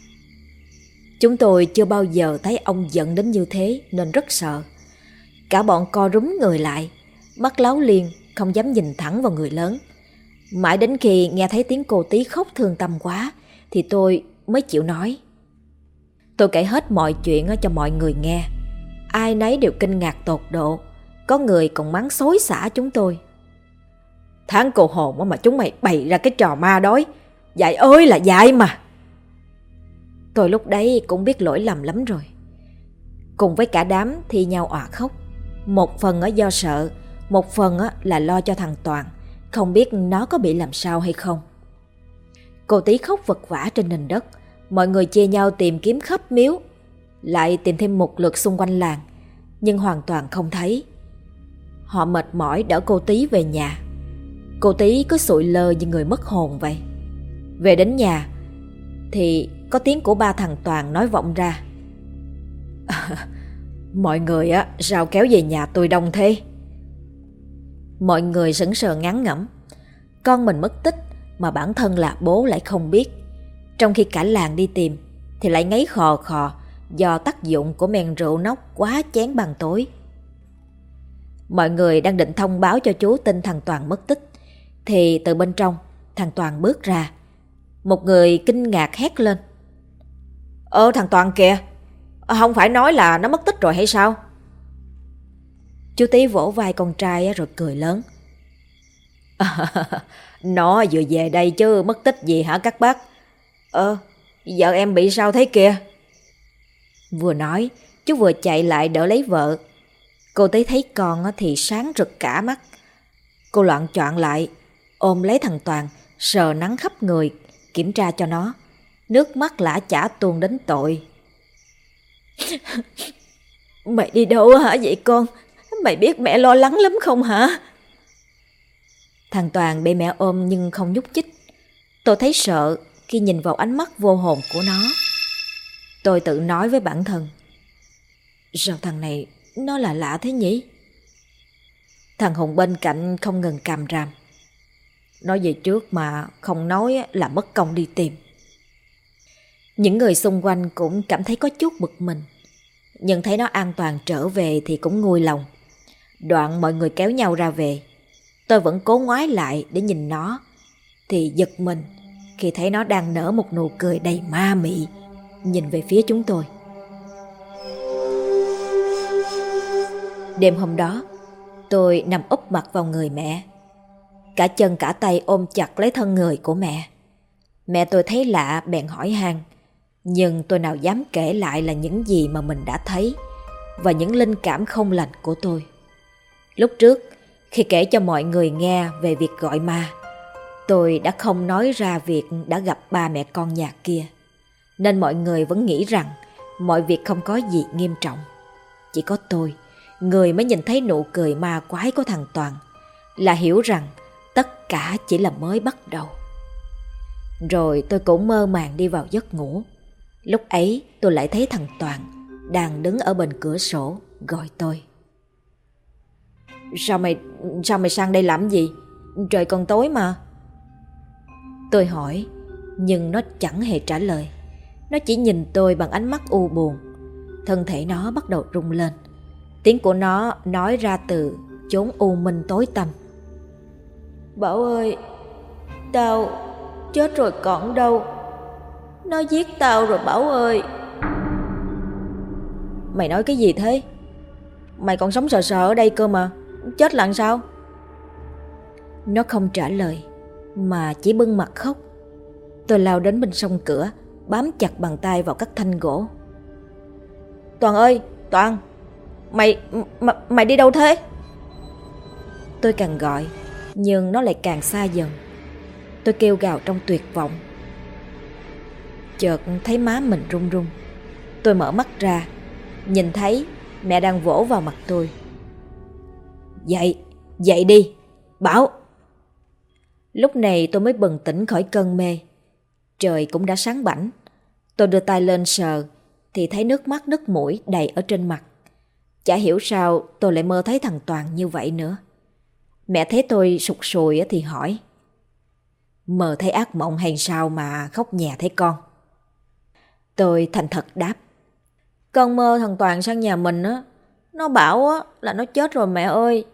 S1: Chúng tôi chưa bao giờ thấy ông giận đến như thế nên rất sợ. Cả bọn co rúm người lại, mắt láo liên, không dám nhìn thẳng vào người lớn. Mãi đến khi nghe thấy tiếng cô Tí khóc thương tâm quá thì tôi mới chịu nói. Tôi kể hết mọi chuyện cho mọi người nghe. Ai nấy đều kinh ngạc tột độ. Có người còn mắng xối xả chúng tôi. Tháng cô hồn mà chúng mày bày ra cái trò ma đói, dại ơi là dại mà. Tôi lúc đấy cũng biết lỗi lầm lắm rồi. Cùng với cả đám thi nhau òa khóc. Một phần ở do sợ, một phần là lo cho thằng Toàn, không biết nó có bị làm sao hay không. Cô Tí khóc vật vã trên nền đất. Mọi người chia nhau tìm kiếm khắp miếu, lại tìm thêm một lượt xung quanh làng, nhưng hoàn toàn không thấy. Họ mệt mỏi đỡ cô Tí về nhà. Cô Tí cứ sụi lơ như người mất hồn vậy. Về đến nhà thì có tiếng của ba thằng Toàn nói vọng ra: à, mọi người á sao kéo về nhà tôi đông thế? Mọi người sững sờ ngán ngẩm. Con mình mất tích mà bản thân là bố lại không biết, trong khi cả làng đi tìm thì lại ngáy khò khò do tác dụng của men rượu nóc quá chén ban tối. Mọi người đang định thông báo cho chú tin thằng Toàn mất tích thì từ bên trong thằng Toàn bước ra. Một người kinh ngạc hét lên: Ơ thằng Toàn kìa, không phải nói là nó mất tích rồi hay sao? Chú Tí vỗ vai con trai rồi cười lớn: à, nó vừa về đây chứ mất tích gì hả các bác? Ờ, vợ em bị sao thế kìa? Vừa nói, chú vừa chạy lại đỡ lấy vợ. Cô Tí thấy con thì sáng rực cả mắt. Cô loạng choạng lại, ôm lấy thằng Toàn, sờ nắn khắp người, kiểm tra cho nó. Nước mắt lã chả tuôn đến tội. Mày đi đâu hả vậy con? Mày biết mẹ lo lắng lắm không hả? Thằng Toàn bị mẹ ôm nhưng không nhúc nhích. Tôi thấy sợ khi nhìn vào ánh mắt vô hồn của nó. Tôi tự nói với bản thân: sao thằng này nó là lạ thế nhỉ? Thằng Hùng bên cạnh không ngừng càm ràm: nói về trước mà không nói là mất công đi tìm. Những người xung quanh cũng cảm thấy có chút bực mình, nhưng thấy nó an toàn trở về thì cũng nguôi lòng. Đoạn mọi người kéo nhau ra về. Tôi vẫn cố ngoái lại để nhìn nó thì giật mình khi thấy nó đang nở một nụ cười đầy ma mị nhìn về phía chúng tôi. Đêm hôm đó, tôi nằm úp mặt vào người mẹ, cả chân cả tay ôm chặt lấy thân người của mẹ. Mẹ tôi thấy lạ bèn hỏi han, nhưng tôi nào dám kể lại là những gì mà mình đã thấy và những linh cảm không lành của tôi. Lúc trước, khi kể cho mọi người nghe về việc gọi ma, Tôi đã không nói ra việc đã gặp ba mẹ con nhà kia, nên mọi người vẫn nghĩ rằng mọi việc không có gì nghiêm trọng. Chỉ có tôi, người mới nhìn thấy nụ cười ma quái của thằng Toàn, là hiểu rằng tất cả chỉ là mới bắt đầu. Rồi tôi cũng mơ màng đi vào giấc ngủ. Lúc ấy tôi lại thấy thằng Toàn đang đứng ở bên cửa sổ gọi tôi. Sao mày, sao mày sang đây làm gì? Trời còn tối mà. Tôi hỏi, nhưng nó chẳng hề trả lời. Nó chỉ nhìn tôi bằng ánh mắt u buồn. Thân thể nó bắt đầu rung lên. Tiếng của nó nói ra từ chốn u minh tối tăm. Bảo ơi, tao chết rồi còn đâu. Nó giết tao rồi Bảo ơi. Mày nói cái gì thế? Mày còn sống sờ sờ ở đây cơ mà. Chết là sao? Nó không trả lời, mà chỉ bưng mặt khóc. Tôi lao đến bên song cửa, bám chặt bàn tay vào các thanh gỗ. Toàn ơi, Toàn, Mày, m- mày đi đâu thế? Tôi càng gọi, nhưng nó lại càng xa dần. Tôi kêu gào trong tuyệt vọng. Chợt thấy má mình run run. Tôi mở mắt ra, nhìn thấy mẹ đang vỗ vào mặt tôi. Dậy, dậy đi, Bảo. Lúc này tôi mới bừng tỉnh khỏi cơn mê. Trời cũng đã sáng bảnh. Tôi đưa tay lên sờ thì thấy nước mắt nước mũi đầy ở trên mặt. Chả hiểu sao tôi lại mơ thấy thằng Toàn như vậy nữa. Mẹ thấy tôi sụt sùi thì hỏi: Mơ thấy ác mộng hay sao mà khóc nhè thế con? Tôi thành thật đáp: Con mơ thằng Toàn sang nhà mình á. Nó bảo á là nó chết rồi mẹ ơi.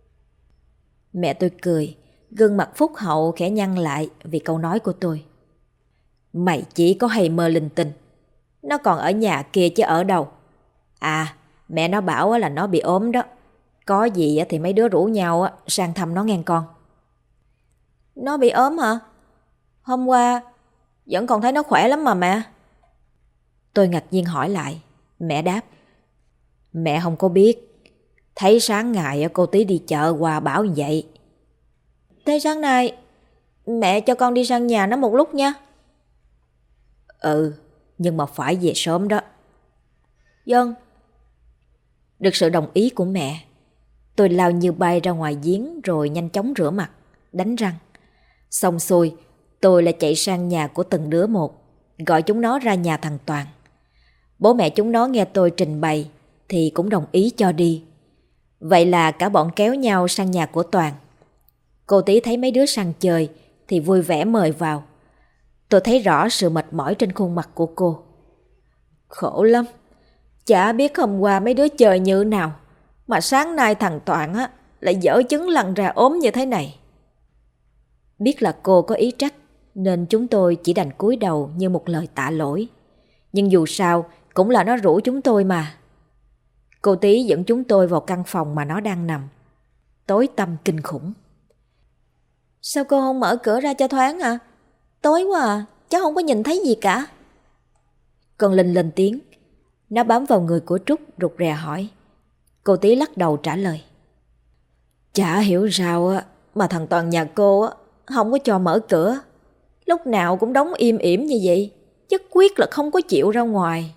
S1: Mẹ tôi cười, gương mặt phúc hậu khẽ nhăn lại vì câu nói của tôi. Mày chỉ có hay mơ linh tinh. Nó còn ở nhà kia chứ ở đâu. À, mẹ nó bảo là nó bị ốm đó. Có gì thì mấy đứa rủ nhau sang thăm nó nghe con. Nó bị ốm hả? Hôm qua vẫn còn thấy nó khỏe lắm mà mẹ. Tôi ngạc nhiên hỏi lại. Mẹ đáp: Mẹ không có biết. Thấy sáng ngày cô tí đi chợ qua bảo vậy. Thế sáng nay mẹ cho con đi sang nhà nó một lúc nha. Ừ, nhưng mà phải về sớm đó. Vâng. Được sự đồng ý của mẹ, tôi lao như bay ra ngoài giếng rồi nhanh chóng rửa mặt, đánh răng. Xong xuôi, tôi lại chạy sang nhà của từng đứa một, gọi chúng nó ra nhà thằng Toàn. Bố mẹ chúng nó nghe tôi trình bày thì cũng đồng ý cho đi. Vậy là cả bọn kéo nhau sang nhà của Toàn. Cô tí thấy mấy đứa sang chơi thì vui vẻ mời vào. Tôi thấy rõ sự mệt mỏi trên khuôn mặt của cô. Khổ lắm. Chả biết hôm qua mấy đứa chơi như nào mà sáng nay thằng Toàn á lại dở chứng lăn ra ốm như thế này. Biết là cô có ý trách nên chúng tôi chỉ đành cúi đầu như một lời tạ lỗi. Nhưng dù sao cũng là nó rủ chúng tôi mà. Cô tí dẫn chúng tôi vào căn phòng mà nó đang nằm. Tối tăm kinh khủng. Sao cô không mở cửa ra cho thoáng à? Tối quá à, cháu không có nhìn thấy gì cả. Con Linh lên tiếng. Nó bám vào người của Trúc rụt rè hỏi. Cô tí lắc đầu trả lời. Chả hiểu sao á mà thằng Toàn nhà cô á không có cho mở cửa. Lúc nào cũng đóng im ỉm như vậy, nhất quyết là không có chịu ra ngoài.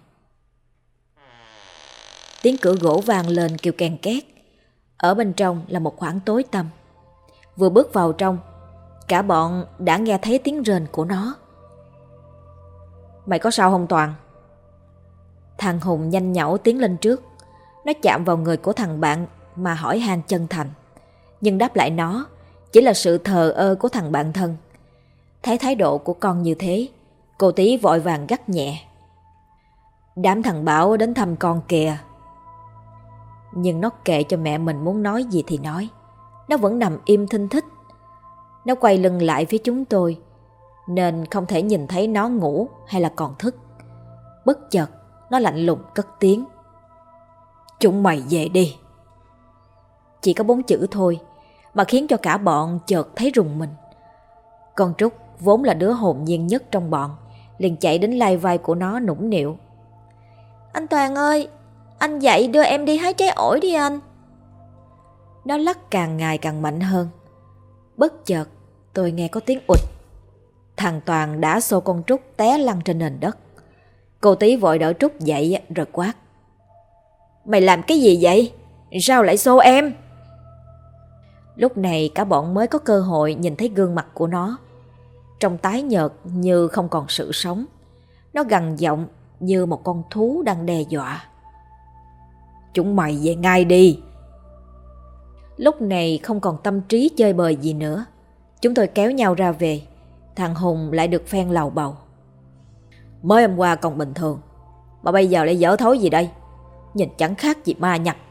S1: Tiếng cửa gỗ vang lên kêu kèn két. Ở bên trong là một khoảng tối tăm. Vừa bước vào trong, cả bọn đã nghe thấy tiếng rên của nó. Mày có sao không Toàn? Thằng Hùng nhanh nhảu tiến lên trước. Nó chạm vào người của thằng bạn mà hỏi han chân thành. Nhưng đáp lại nó chỉ là sự thờ ơ của thằng bạn thân. Thấy thái độ của con như thế, cô tí vội vàng gắt nhẹ. Đám thằng Bảo đến thăm con kìa. Nhưng nó kệ cho mẹ mình muốn nói gì thì nói. Nó vẫn nằm im thinh thích. Nó quay lưng lại phía chúng tôi, nên không thể nhìn thấy nó ngủ hay là còn thức. Bất chợt nó lạnh lùng cất tiếng. Chúng mày về đi. Chỉ có bốn chữ thôi mà khiến cho cả bọn chợt thấy rùng mình. Con Trúc vốn là đứa hồn nhiên nhất trong bọn, liền chạy đến lai vai của nó nũng nịu. Anh Toàn ơi, anh dậy đưa em đi hái trái ổi đi anh. Nó lắc càng ngày càng mạnh hơn. Bất chợt tôi nghe có tiếng ụt. Thằng Toàn đã xô con Trúc té lăn trên nền đất. Cô Tí vội đỡ Trúc dậy rồi quát: Mày làm cái gì vậy? Sao lại xô em? Lúc này cả bọn mới có cơ hội nhìn thấy gương mặt của nó. Trông tái nhợt như không còn sự sống. Nó gằn giọng như một con thú đang đe dọa: Chúng mày về ngay đi. Lúc này không còn tâm trí chơi bời gì nữa. Chúng tôi kéo nhau ra về. Thằng Hùng lại được phen lầu bầu: Mới hôm qua còn bình thường, mà bây giờ lại dở thối gì đây? Nhìn chẳng khác gì ma nhập.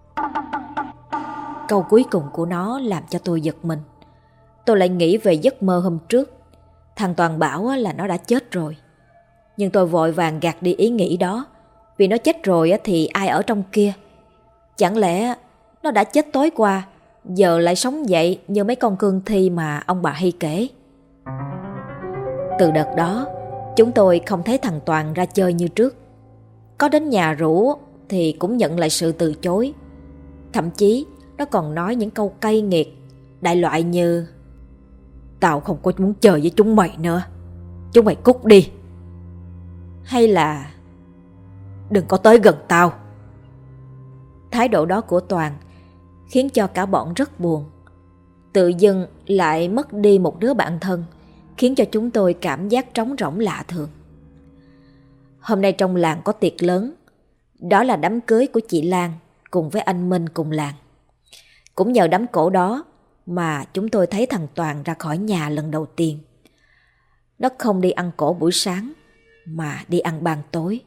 S1: Câu cuối cùng của nó làm cho tôi giật mình. Tôi lại nghĩ về giấc mơ hôm trước. Thằng Toàn bảo là nó đã chết rồi. Nhưng tôi vội vàng gạt đi ý nghĩ đó. Vì nó chết rồi thì ai ở trong kia? Chẳng lẽ nó đã chết tối qua, giờ lại sống dậy như mấy con cương thi mà ông bà hay kể? Từ đợt đó, chúng tôi không thấy thằng Toàn ra chơi như trước. Có đến nhà rủ thì cũng nhận lại sự từ chối. Thậm chí nó còn nói những câu cay nghiệt, đại loại như: Tao không có muốn chơi với chúng mày nữa, chúng mày cút đi. Hay là: Đừng có tới gần tao. Thái độ đó của Toàn khiến cho cả bọn rất buồn. Tự dưng lại mất đi một đứa bạn thân, khiến cho chúng tôi cảm giác trống rỗng lạ thường. Hôm nay trong làng có tiệc lớn. Đó là đám cưới của chị Lan cùng với anh Minh cùng làng. Cũng nhờ đám cổ đó mà chúng tôi thấy thằng Toàn ra khỏi nhà lần đầu tiên. Nó không đi ăn cổ buổi sáng mà đi ăn ban tối.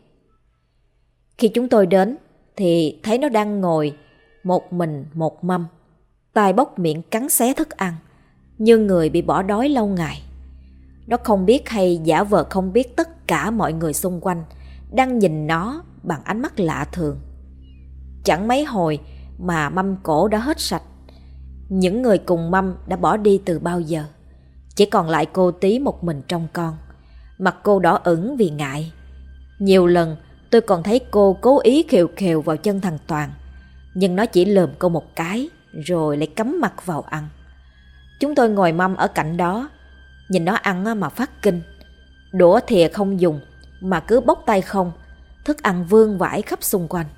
S1: Khi chúng tôi đến thì thấy nó đang ngồi một mình một mâm, tay bốc miệng cắn xé thức ăn như người bị bỏ đói lâu ngày. Nó không biết hay giả vờ không biết tất cả mọi người xung quanh đang nhìn nó bằng ánh mắt lạ thường. Chẳng mấy hồi mà mâm cổ đã hết sạch. Những người cùng mâm đã bỏ đi từ bao giờ. Chỉ còn lại cô Tí một mình trong con. Mặt cô đỏ ửng vì ngại. Nhiều lần tôi còn thấy cô cố ý khều khều vào chân thằng Toàn, nhưng nó chỉ lườm cô một cái rồi lại cắm mặt vào ăn. Chúng tôi ngồi mâm ở cạnh đó, nhìn nó ăn mà phát kinh. Đũa thìa không dùng mà cứ bốc tay không, thức ăn vương vãi khắp xung quanh.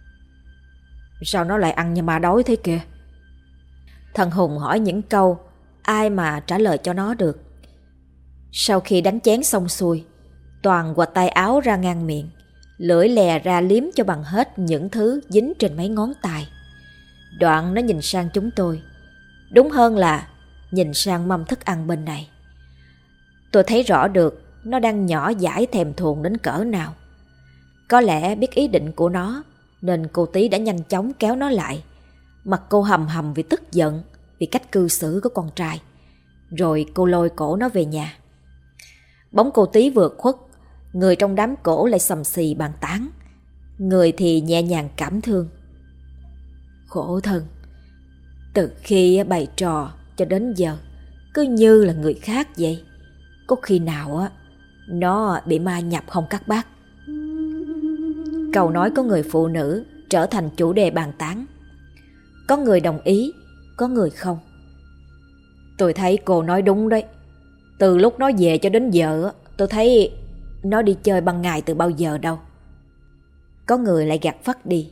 S1: Sao nó lại ăn như ma đói thế kìa? Thằng Hùng hỏi những câu ai mà trả lời cho nó được. Sau khi đánh chén xong xuôi, Toàn quệt tay áo ra ngang miệng, lưỡi lè ra liếm cho bằng hết những thứ dính trên mấy ngón tay. Đoạn nó nhìn sang chúng tôi, đúng hơn là nhìn sang mâm thức ăn bên này. Tôi thấy rõ được nó đang nhỏ dãi thèm thuồng đến cỡ nào. Có lẽ biết ý định của nó nên cô Tí đã nhanh chóng kéo nó lại. Mặt cô hầm hầm vì tức giận vì cách cư xử của con trai. Rồi cô lôi cổ nó về nhà. Bóng cô Tí vừa khuất, người trong đám cổ lại xầm xì bàn tán. Người thì nhẹ nhàng cảm thương. Khổ thân, từ khi bày trò cho đến giờ cứ như là người khác vậy. Có khi nào á nó bị ma nhập không các bác? Câu nói của người phụ nữ trở thành chủ đề bàn tán. Có người đồng ý, có người không. Tôi thấy cô nói đúng đấy. Từ lúc nó về cho đến giờ tôi thấy nó đi chơi ban ngày từ bao giờ đâu. Có người lại gạt phắt đi.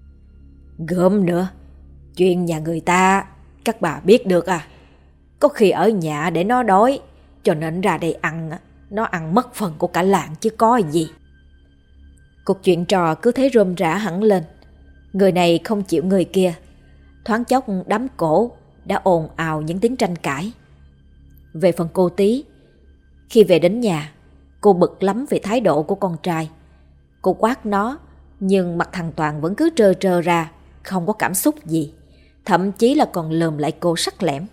S1: Gớm nữa, chuyện nhà người ta các bà biết được à? Có khi ở nhà để nó đói cho nên ra đây ăn, nó ăn mất phần của cả làng chứ có gì. Cuộc chuyện trò cứ thế rôm rã hẳn lên. Người này không chịu người kia. Thoáng chốc đám cổ đã ồn ào những tiếng tranh cãi. Về phần cô Tí, khi về đến nhà, cô bực lắm về thái độ của con trai. Cô quát nó, nhưng mặt thằng Toàn vẫn cứ trơ trơ ra, không có cảm xúc gì. Thậm chí là còn lườm lại cô sắc lẻm.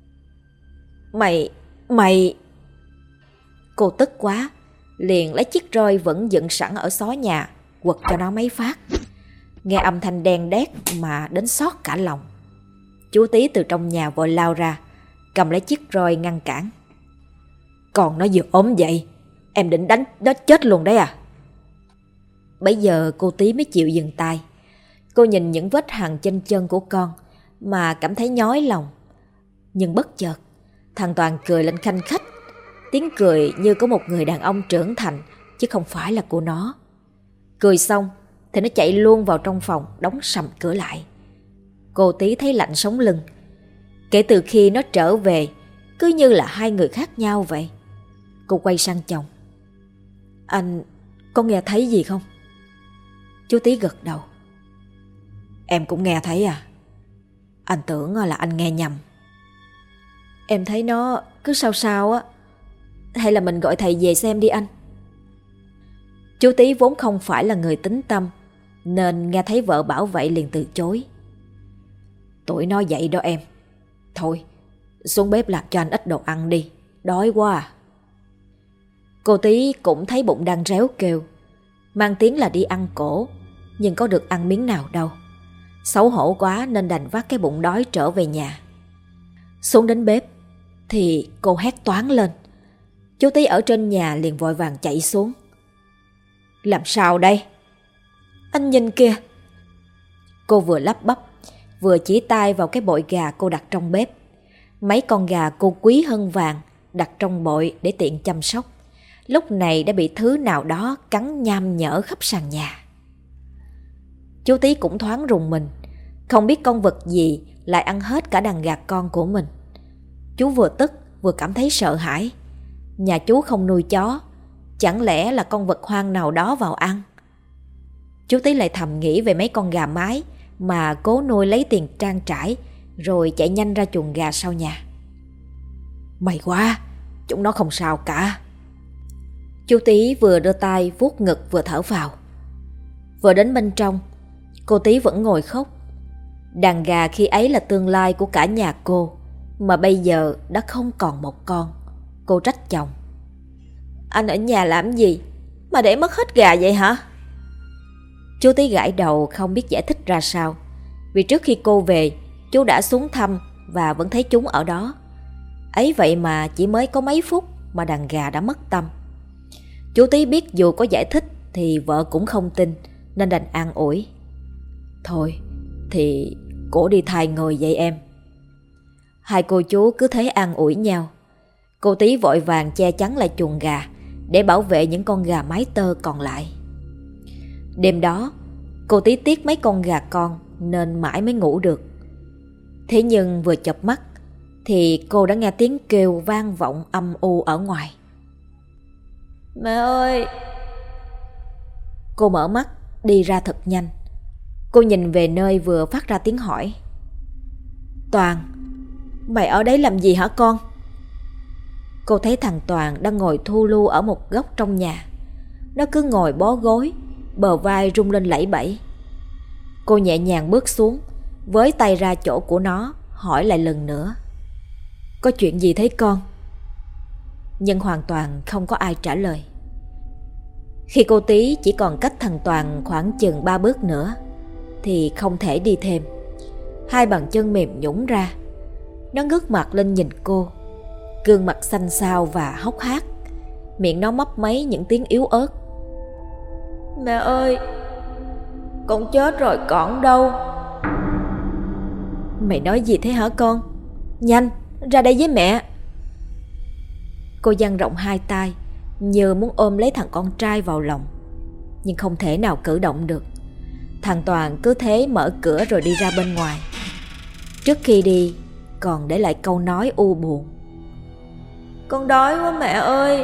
S1: Mày, mày... Cô tức quá, liền lấy chiếc roi vẫn dựng sẵn ở xó nhà, quật cho nó mấy phát. Nghe âm thanh đen đét mà đến xót cả lòng. Chú Tí từ trong nhà vội lao ra, cầm lấy chiếc roi ngăn cản. Còn nó vừa ốm vậy, em định đánh nó chết luôn đấy à? Bấy giờ cô Tí mới chịu dừng tay. Cô nhìn những vết hằn trên chân của con mà cảm thấy nhói lòng. Nhưng bất chợt, Thằng Toàn cười lên khanh khách, tiếng cười như có một người đàn ông trưởng thành chứ không phải là của nó. Cười xong thì nó chạy luôn vào trong phòng, đóng sầm cửa lại. Cô Tí thấy lạnh sống lưng. Kể từ khi nó trở về, cứ như là hai người khác nhau vậy. Cô quay sang chồng. Anh có nghe thấy gì không? Chú Tí gật đầu. Em cũng nghe thấy à? Anh tưởng là anh nghe nhầm. Em thấy nó cứ sao sao á. Hay là mình gọi thầy về xem đi anh. Chú Tí vốn không phải là người tính tâm, nên nghe thấy vợ bảo vậy liền từ chối. Tuổi nó vậy đó em. Thôi, xuống bếp làm cho anh ít đồ ăn đi, đói quá à. Cô Tí cũng thấy bụng đang réo kêu, mang tiếng là đi ăn cổ, nhưng có được ăn miếng nào đâu. Xấu hổ quá nên đành vác cái bụng đói trở về nhà. Xuống đến bếp thì cô hét toáng lên. Chú Tí ở trên nhà liền vội vàng chạy xuống. Làm sao đây? Anh nhìn kìa. Cô vừa lắp bắp, vừa chỉ tay vào cái bội gà cô đặt trong bếp. Mấy con gà cô quý hơn vàng, đặt trong bội để tiện chăm sóc, lúc này đã bị thứ nào đó cắn nham nhở khắp sàn nhà. Chú Tí cũng thoáng rùng mình, không biết con vật gì lại ăn hết cả đàn gà con của mình. Chú vừa tức vừa cảm thấy sợ hãi. Nhà chú không nuôi chó, chẳng lẽ là con vật hoang nào đó vào ăn? Chú Tí lại thầm nghĩ về mấy con gà mái mà cố nuôi lấy tiền trang trải, rồi chạy nhanh ra chuồng gà sau nhà. May quá, chúng nó không sao cả. Chú Tí vừa đưa tay vuốt ngực vừa thở phào. Vừa đến bên trong, cô Tí vẫn ngồi khóc. Đàn gà khi ấy là tương lai của cả nhà cô, mà bây giờ đã không còn một con. Cô trách chồng. Anh ở nhà làm gì mà để mất hết gà vậy hả? Chú Tí gãi đầu không biết giải thích ra sao. Vì trước khi cô về, chú đã xuống thăm và vẫn thấy chúng ở đó. Ấy vậy mà chỉ mới có mấy phút mà đàn gà đã mất tâm. Chú Tí biết dù có giải thích thì vợ cũng không tin, nên đành an ủi. Thôi thì cổ đi thay người vậy em. Hai cô chú cứ thế an ủi nhau. Cô Tí vội vàng che chắn lại chuồng gà để bảo vệ những con gà mái tơ còn lại. Đêm đó, cô Tí tiếc mấy con gà con nên mãi mới ngủ được. Thế nhưng vừa chợp mắt thì cô đã nghe tiếng kêu vang vọng âm u ở ngoài. Mẹ ơi! Cô mở mắt đi ra thật nhanh. Cô nhìn về nơi vừa phát ra tiếng hỏi. Toàn, mày ở đấy làm gì hả con? Cô thấy thằng Toàn đang ngồi thu lu ở một góc trong nhà. Nó cứ ngồi bó gối, bờ vai rung lên lẩy bẩy. Cô nhẹ nhàng bước xuống, với tay ra chỗ của nó, hỏi lại lần nữa. Có chuyện gì thế con? Nhưng hoàn toàn không có ai trả lời. Khi cô Tí chỉ còn cách thằng Toàn khoảng chừng ba bước nữa thì không thể đi thêm. Hai bàn chân mềm nhũn ra. Nó ngước mặt lên nhìn cô, gương mặt xanh xao và hốc hác. Miệng nó mấp máy những tiếng yếu ớt. Mẹ ơi, con chết rồi, con đâu? Mày nói gì thế hả con? Nhanh, ra đây với mẹ. Cô dang rộng hai tay, như muốn ôm lấy thằng con trai vào lòng, nhưng không thể nào cử động được. Thằng Toàn cứ thế mở cửa rồi đi ra bên ngoài. Trước khi đi còn để lại câu nói u buồn. Con đói quá mẹ ơi.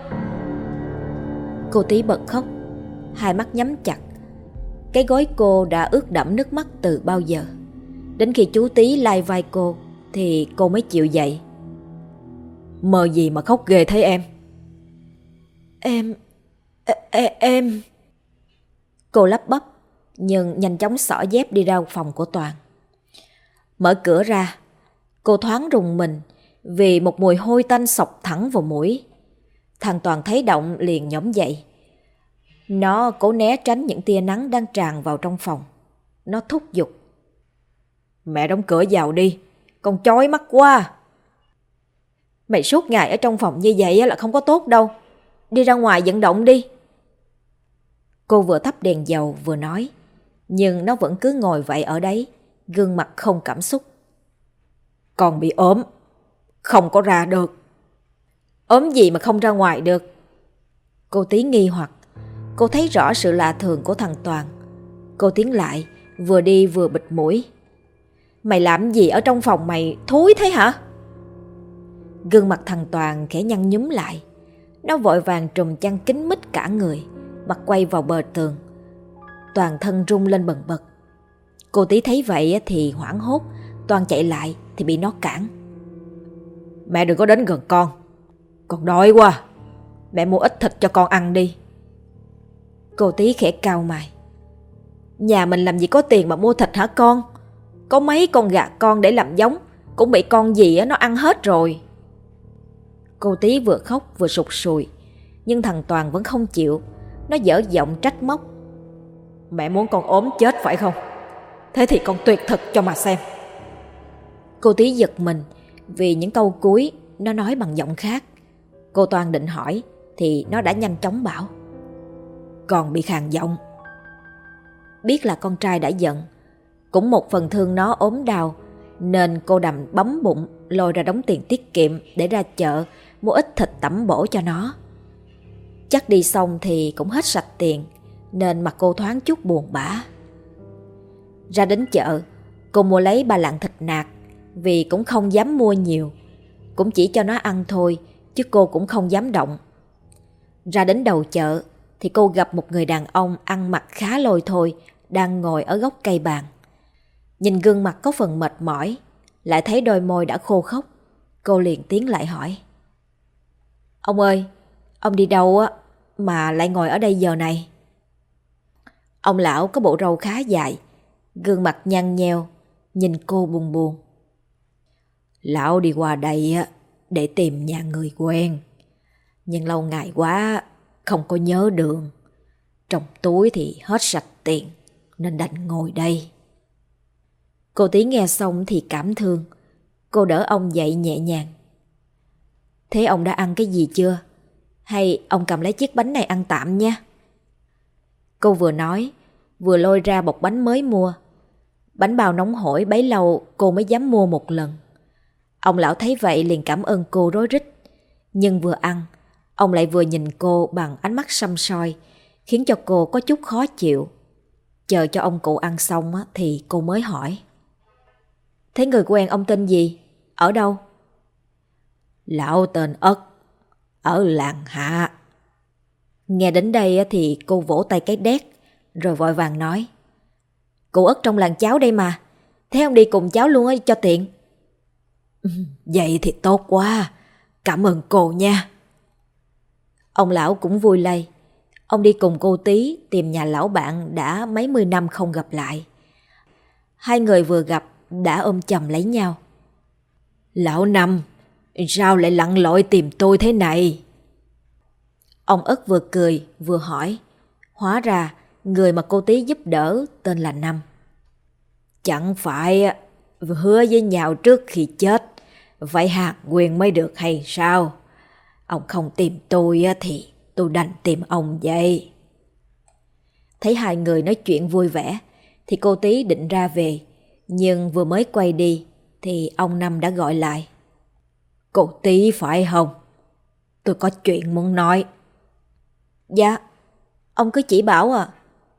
S1: Cô Tí bật khóc, hai mắt nhắm chặt. Cái gối cô đã ướt đẫm nước mắt từ bao giờ. Đến khi chú Tí lai vai cô thì cô mới chịu dậy. Mơ gì mà khóc ghê thế em? Em... em... em... Cô lắp bắp, nhưng nhanh chóng xỏ dép đi ra phòng của Toàn. Mở cửa ra, cô thoáng rùng mình vì một mùi hôi tanh xộc thẳng vào mũi. Thằng Toàn thấy động liền nhổm dậy. Nó cố né tránh những tia nắng đang tràn vào trong phòng. Nó thúc giục. Mẹ đóng cửa vào đi, con chói mắt quá. Mày suốt ngày ở trong phòng như vậy là không có tốt đâu. Đi ra ngoài vận động đi. Cô vừa thắp đèn dầu vừa nói, nhưng nó vẫn cứ ngồi vậy ở đấy, gương mặt không cảm xúc. Con bị ốm, Không có ra được. Ốm gì mà không ra ngoài được? Cô Tí nghi hoặc. Cô thấy rõ sự lạ thường của thằng Toàn. Cô tiến lại, vừa đi vừa bịt mũi. Mày làm gì ở trong phòng mày thối thế hả? Gương mặt thằng Toàn khẽ nhăn nhúm lại. Nó vội vàng trùm chăn kín mít cả người, mặt quay vào bờ tường. Toàn thân rung lên bần bật. Cô Tí thấy vậy thì hoảng hốt. Toàn chạy lại thì bị nó cản. Mẹ đừng có đến gần con. Con đói quá. Mẹ mua ít thịt cho con ăn đi. Cô Tí khẽ cau mày. Nhà mình làm gì có tiền mà mua thịt hả con? Có mấy con gà con để làm giống cũng bị con gì nó ăn hết rồi. Cô Tí vừa khóc vừa sụt sùi. Nhưng thằng Toàn vẫn không chịu. Nó dở giọng trách móc. Mẹ muốn con ốm chết phải không? Thế thì con tuyệt thực cho mà xem. Cô Tí giật mình vì những câu cuối nó nói bằng giọng khác. Cô Toàn định hỏi thì nó đã nhanh chóng bảo. Con bị khàn giọng. Biết là con trai đã giận, cũng một phần thương nó ốm đau, nên cô đành bấm bụng lôi ra đống tiền tiết kiệm để ra chợ mua ít thịt tẩm bổ cho nó. Chắc đi xong thì cũng hết sạch tiền, nên mặt cô thoáng chút buồn bã. Ra đến chợ, cô mua lấy ba lạng thịt nạc, vì cũng không dám mua nhiều, cũng chỉ cho nó ăn thôi, chứ cô cũng không dám động. Ra đến đầu chợ thì cô gặp một người đàn ông ăn mặc khá lôi thôi, đang ngồi ở góc cây bàn. Nhìn gương mặt có phần mệt mỏi, lại thấy đôi môi đã khô khốc, cô liền tiến lại hỏi. Ông ơi, ông đi đâu á mà lại ngồi ở đây giờ này? Ông lão có bộ râu khá dài, gương mặt nhăn nheo, nhìn cô buồn buồn. Lão đi qua đây á để tìm nhà người quen, nhưng lâu ngày quá không có nhớ đường. Trong túi thì hết sạch tiền, nên đành ngồi đây. Cô Tí nghe xong thì cảm thương. Cô đỡ ông dậy nhẹ nhàng. Thế ông đã ăn cái gì chưa? Hay ông cầm lấy chiếc bánh này ăn tạm nha. Cô vừa nói, vừa lôi ra bọc bánh mới mua. Bánh bao nóng hổi bấy lâu cô mới dám mua một lần. Ông lão thấy vậy liền cảm ơn cô rối rít. Nhưng vừa ăn, ông lại vừa nhìn cô bằng ánh mắt săm soi, khiến cho cô có chút khó chịu. Chờ cho ông cụ ăn xong thì cô mới hỏi. Thế người quen ông tên gì? Ở đâu? Lão tên Ất, ở làng Hạ. Nghe đến đây thì cô vỗ tay cái đét, rồi vội vàng nói. Cụ Ất trong làng cháu đây mà. Thế ông đi cùng cháu luôn cho tiện. Vậy thì tốt quá. Cảm ơn cô nha. Ông lão cũng vui lây. Ông đi cùng cô Tí tìm nhà lão bạn đã mấy mươi năm không gặp lại. Hai người vừa gặp đã ôm chầm lấy nhau. Lão Năm, sao lại lặn lội tìm tôi thế này? Ông Ất vừa cười vừa hỏi. Hóa ra người mà cô Tí giúp đỡ tên là Năm. Chẳng phải hứa với nhau trước khi chết phải hàn quyền mới được hay sao? Ông không tìm tôi thì tôi đành tìm ông vậy. Thấy hai người nói chuyện vui vẻ thì cô Tí định ra về. Nhưng vừa mới quay đi thì ông Năm đã gọi lại. Cô Tí phải không? Tôi có chuyện muốn nói. Dạ, ông cứ chỉ bảo à.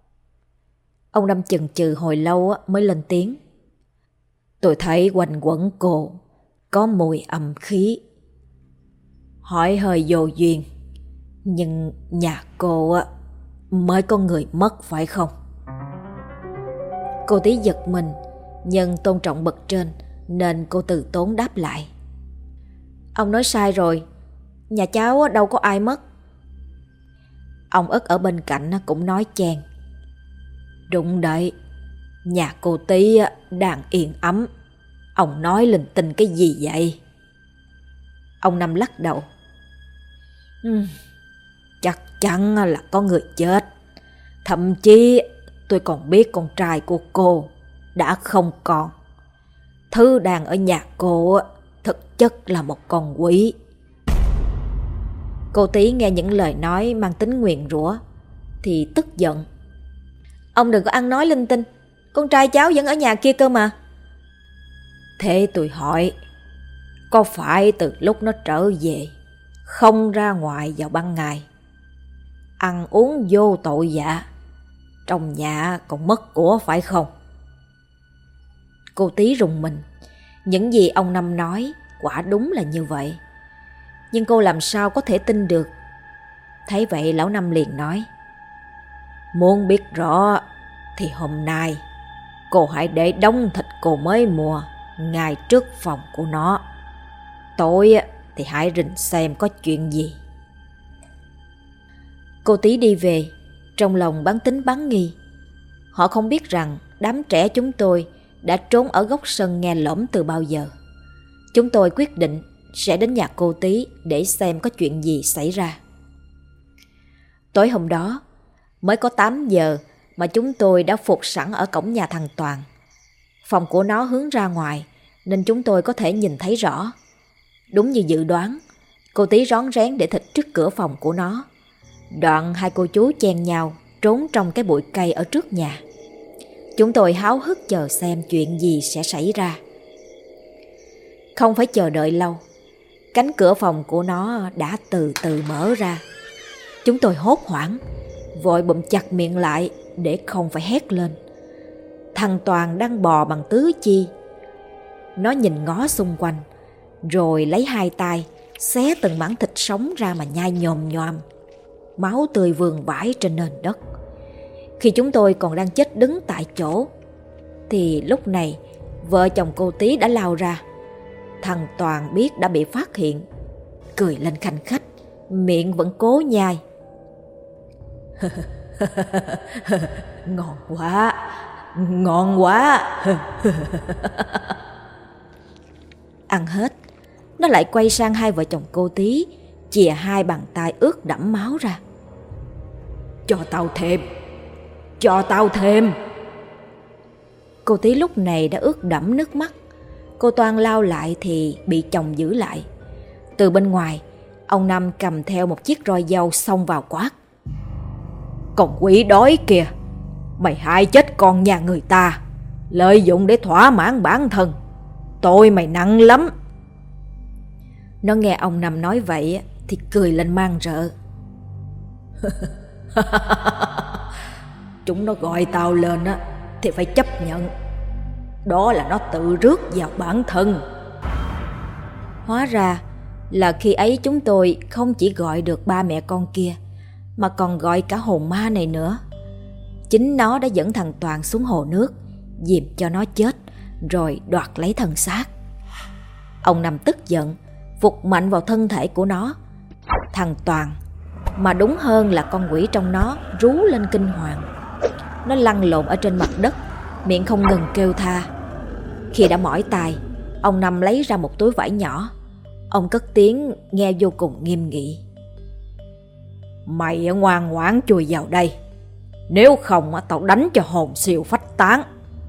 S1: Ông Năm chần chừ hồi lâu mới lên tiếng. Tôi thấy quanh quẩn cô có mùi âm khí. Hỏi hơi vô duyên, nhưng nhà cô mới có người mất phải không? Cô Tí giật mình, nhưng tôn trọng bậc trên nên cô từ tốn đáp lại. Ông nói sai rồi, nhà cháu đâu có ai mất. Ông Ất ở bên cạnh cũng nói chen. Đúng đấy, nhà cô Tí đang yên ấm. Ông nói linh tinh cái gì vậy? Ông Năm lắc đầu. uhm, Chắc chắn là có người chết. Thậm chí tôi còn biết con trai của cô đã không còn. Thứ đang ở nhà cô thực chất là một con quỷ. Cô Tí nghe những lời nói mang tính nguyền rủa thì tức giận. Ông đừng có ăn nói linh tinh, con trai cháu vẫn ở nhà kia cơ mà. Thế tôi hỏi, có phải từ lúc nó trở về, không ra ngoài vào ban ngày, ăn uống vô tội vạ, trong nhà còn mất của phải không? Cô Tí rùng mình. Những gì ông Năm nói quả đúng là như vậy. Nhưng cô làm sao có thể tin được? Thấy vậy lão Năm liền nói: Muốn biết rõ thì hôm nay cô hãy để đống thịt cô mới mua ngay trước phòng của nó. Tối thì hãy rình xem có chuyện gì. Cô Tí đi về, trong lòng bán tính bán nghi. Họ không biết rằng đám trẻ chúng tôi đã trốn ở góc sân nghe lỏm từ bao giờ. Chúng tôi quyết định sẽ đến nhà cô Tí để xem có chuyện gì xảy ra. Tối hôm đó, mới có tám giờ mà chúng tôi đã phục sẵn ở cổng nhà thằng Toàn. Phòng của nó hướng ra ngoài nên chúng tôi có thể nhìn thấy rõ. Đúng như dự đoán, cô Tí rón rén để thịt trước cửa phòng của nó. Đoạn hai cô chú chen nhau trốn trong cái bụi cây ở trước nhà. Chúng tôi háo hức chờ xem chuyện gì sẽ xảy ra. Không phải chờ đợi lâu, cánh cửa phòng của nó đã từ từ mở ra. Chúng tôi hốt hoảng, vội bụm chặt miệng lại để không phải hét lên. Thằng Toàn đang bò bằng tứ chi. Nó nhìn ngó xung quanh, rồi lấy hai tay xé từng mảng thịt sống ra mà nhai nhòm nhòm. Máu tươi vương vãi trên nền đất. Khi chúng tôi còn đang chết đứng tại chỗ, thì lúc này vợ chồng cô Tí đã lao ra. Thằng Toàn biết đã bị phát hiện, cười lên khanh khách, miệng vẫn cố nhai. Ngon quá, ngon quá. Ăn hết, nó lại quay sang hai vợ chồng cô Tí, chìa hai bàn tay ướt đẫm máu ra. Cho tao thêm, cho tao thêm. Cô Tí lúc này đã ướt đẫm nước mắt. Cô Toan lao lại thì bị chồng giữ lại. Từ bên ngoài, ông Năm cầm theo một chiếc roi dâu xông vào quát: Con quỷ đói kìa, mày hại chết con nhà người ta, lợi dụng để thỏa mãn bản thân, tội mày nặng lắm. Nó nghe ông Năm nói vậy thì cười lên man rợ. Chúng nó gọi tao lên á thì phải chấp nhận. Đó là nó tự rước vào bản thân. Hóa ra là khi ấy chúng tôi không chỉ gọi được ba mẹ con kia, mà còn gọi cả hồn ma này nữa. Chính nó đã dẫn thằng Toàn xuống hồ nước, dìm cho nó chết, rồi đoạt lấy thân xác. Ông Năm tức giận, vụt mạnh vào thân thể của nó. Thằng Toàn, mà đúng hơn là con quỷ trong nó, rú lên kinh hoàng. Nó lăn lộn ở trên mặt đất, miệng không ngừng kêu tha. Khi đã mỏi tai, ông Năm lấy ra một túi vải nhỏ. Ông cất tiếng nghe vô cùng nghiêm nghị: Mày ngoan ngoãn chui vào đây, nếu không tao đánh cho hồn siêu phách tán.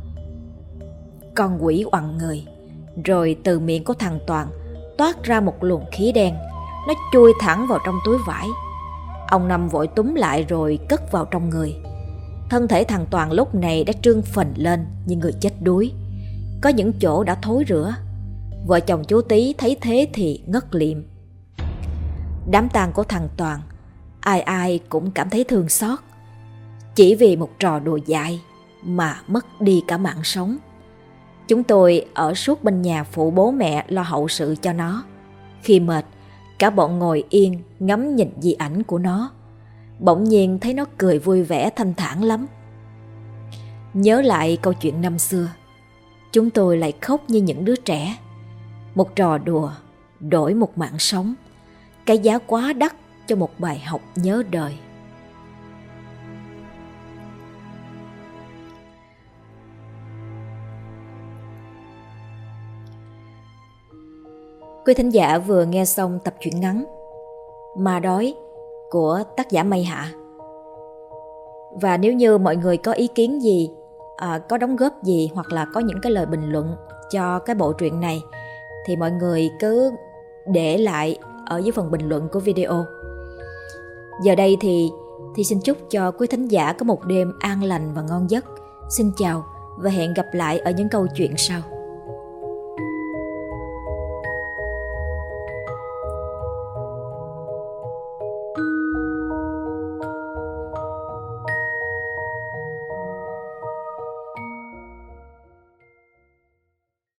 S1: Con quỷ oằn người, rồi từ miệng của thằng Toàn toát ra một luồng khí đen. Nó chui thẳng vào trong túi vải. Ông Năm vội túm lại rồi cất vào trong người. Thân thể thằng Toàn lúc này đã trương phình lên như người chết đuối, có những chỗ đã thối rữa. Vợ chồng chú Tí thấy thế thì ngất liệm. Đám tang của thằng Toàn, ai ai cũng cảm thấy thương xót. Chỉ vì một trò đùa dại mà mất đi cả mạng sống. Chúng tôi ở suốt bên nhà phụ bố mẹ lo hậu sự cho nó. Khi mệt, cả bọn ngồi yên ngắm nhìn di ảnh của nó. Bỗng nhiên thấy nó cười vui vẻ thanh thản lắm. Nhớ lại câu chuyện năm xưa, chúng tôi lại khóc như những đứa trẻ. Một trò đùa đổi một mạng sống, cái giá quá đắt cho một bài học nhớ đời. Quý thính giả vừa nghe xong tập truyện ngắn Ma Đói của tác giả Mây Hạ. Và nếu như mọi người có ý kiến gì, à, có đóng góp gì, hoặc là có những cái lời bình luận cho cái bộ truyện này, thì mọi người cứ để lại ở dưới phần bình luận của video. Giờ đây thì thì xin chúc cho quý thính giả có một đêm an lành và ngon giấc. Xin chào và hẹn gặp lại ở những câu chuyện sau.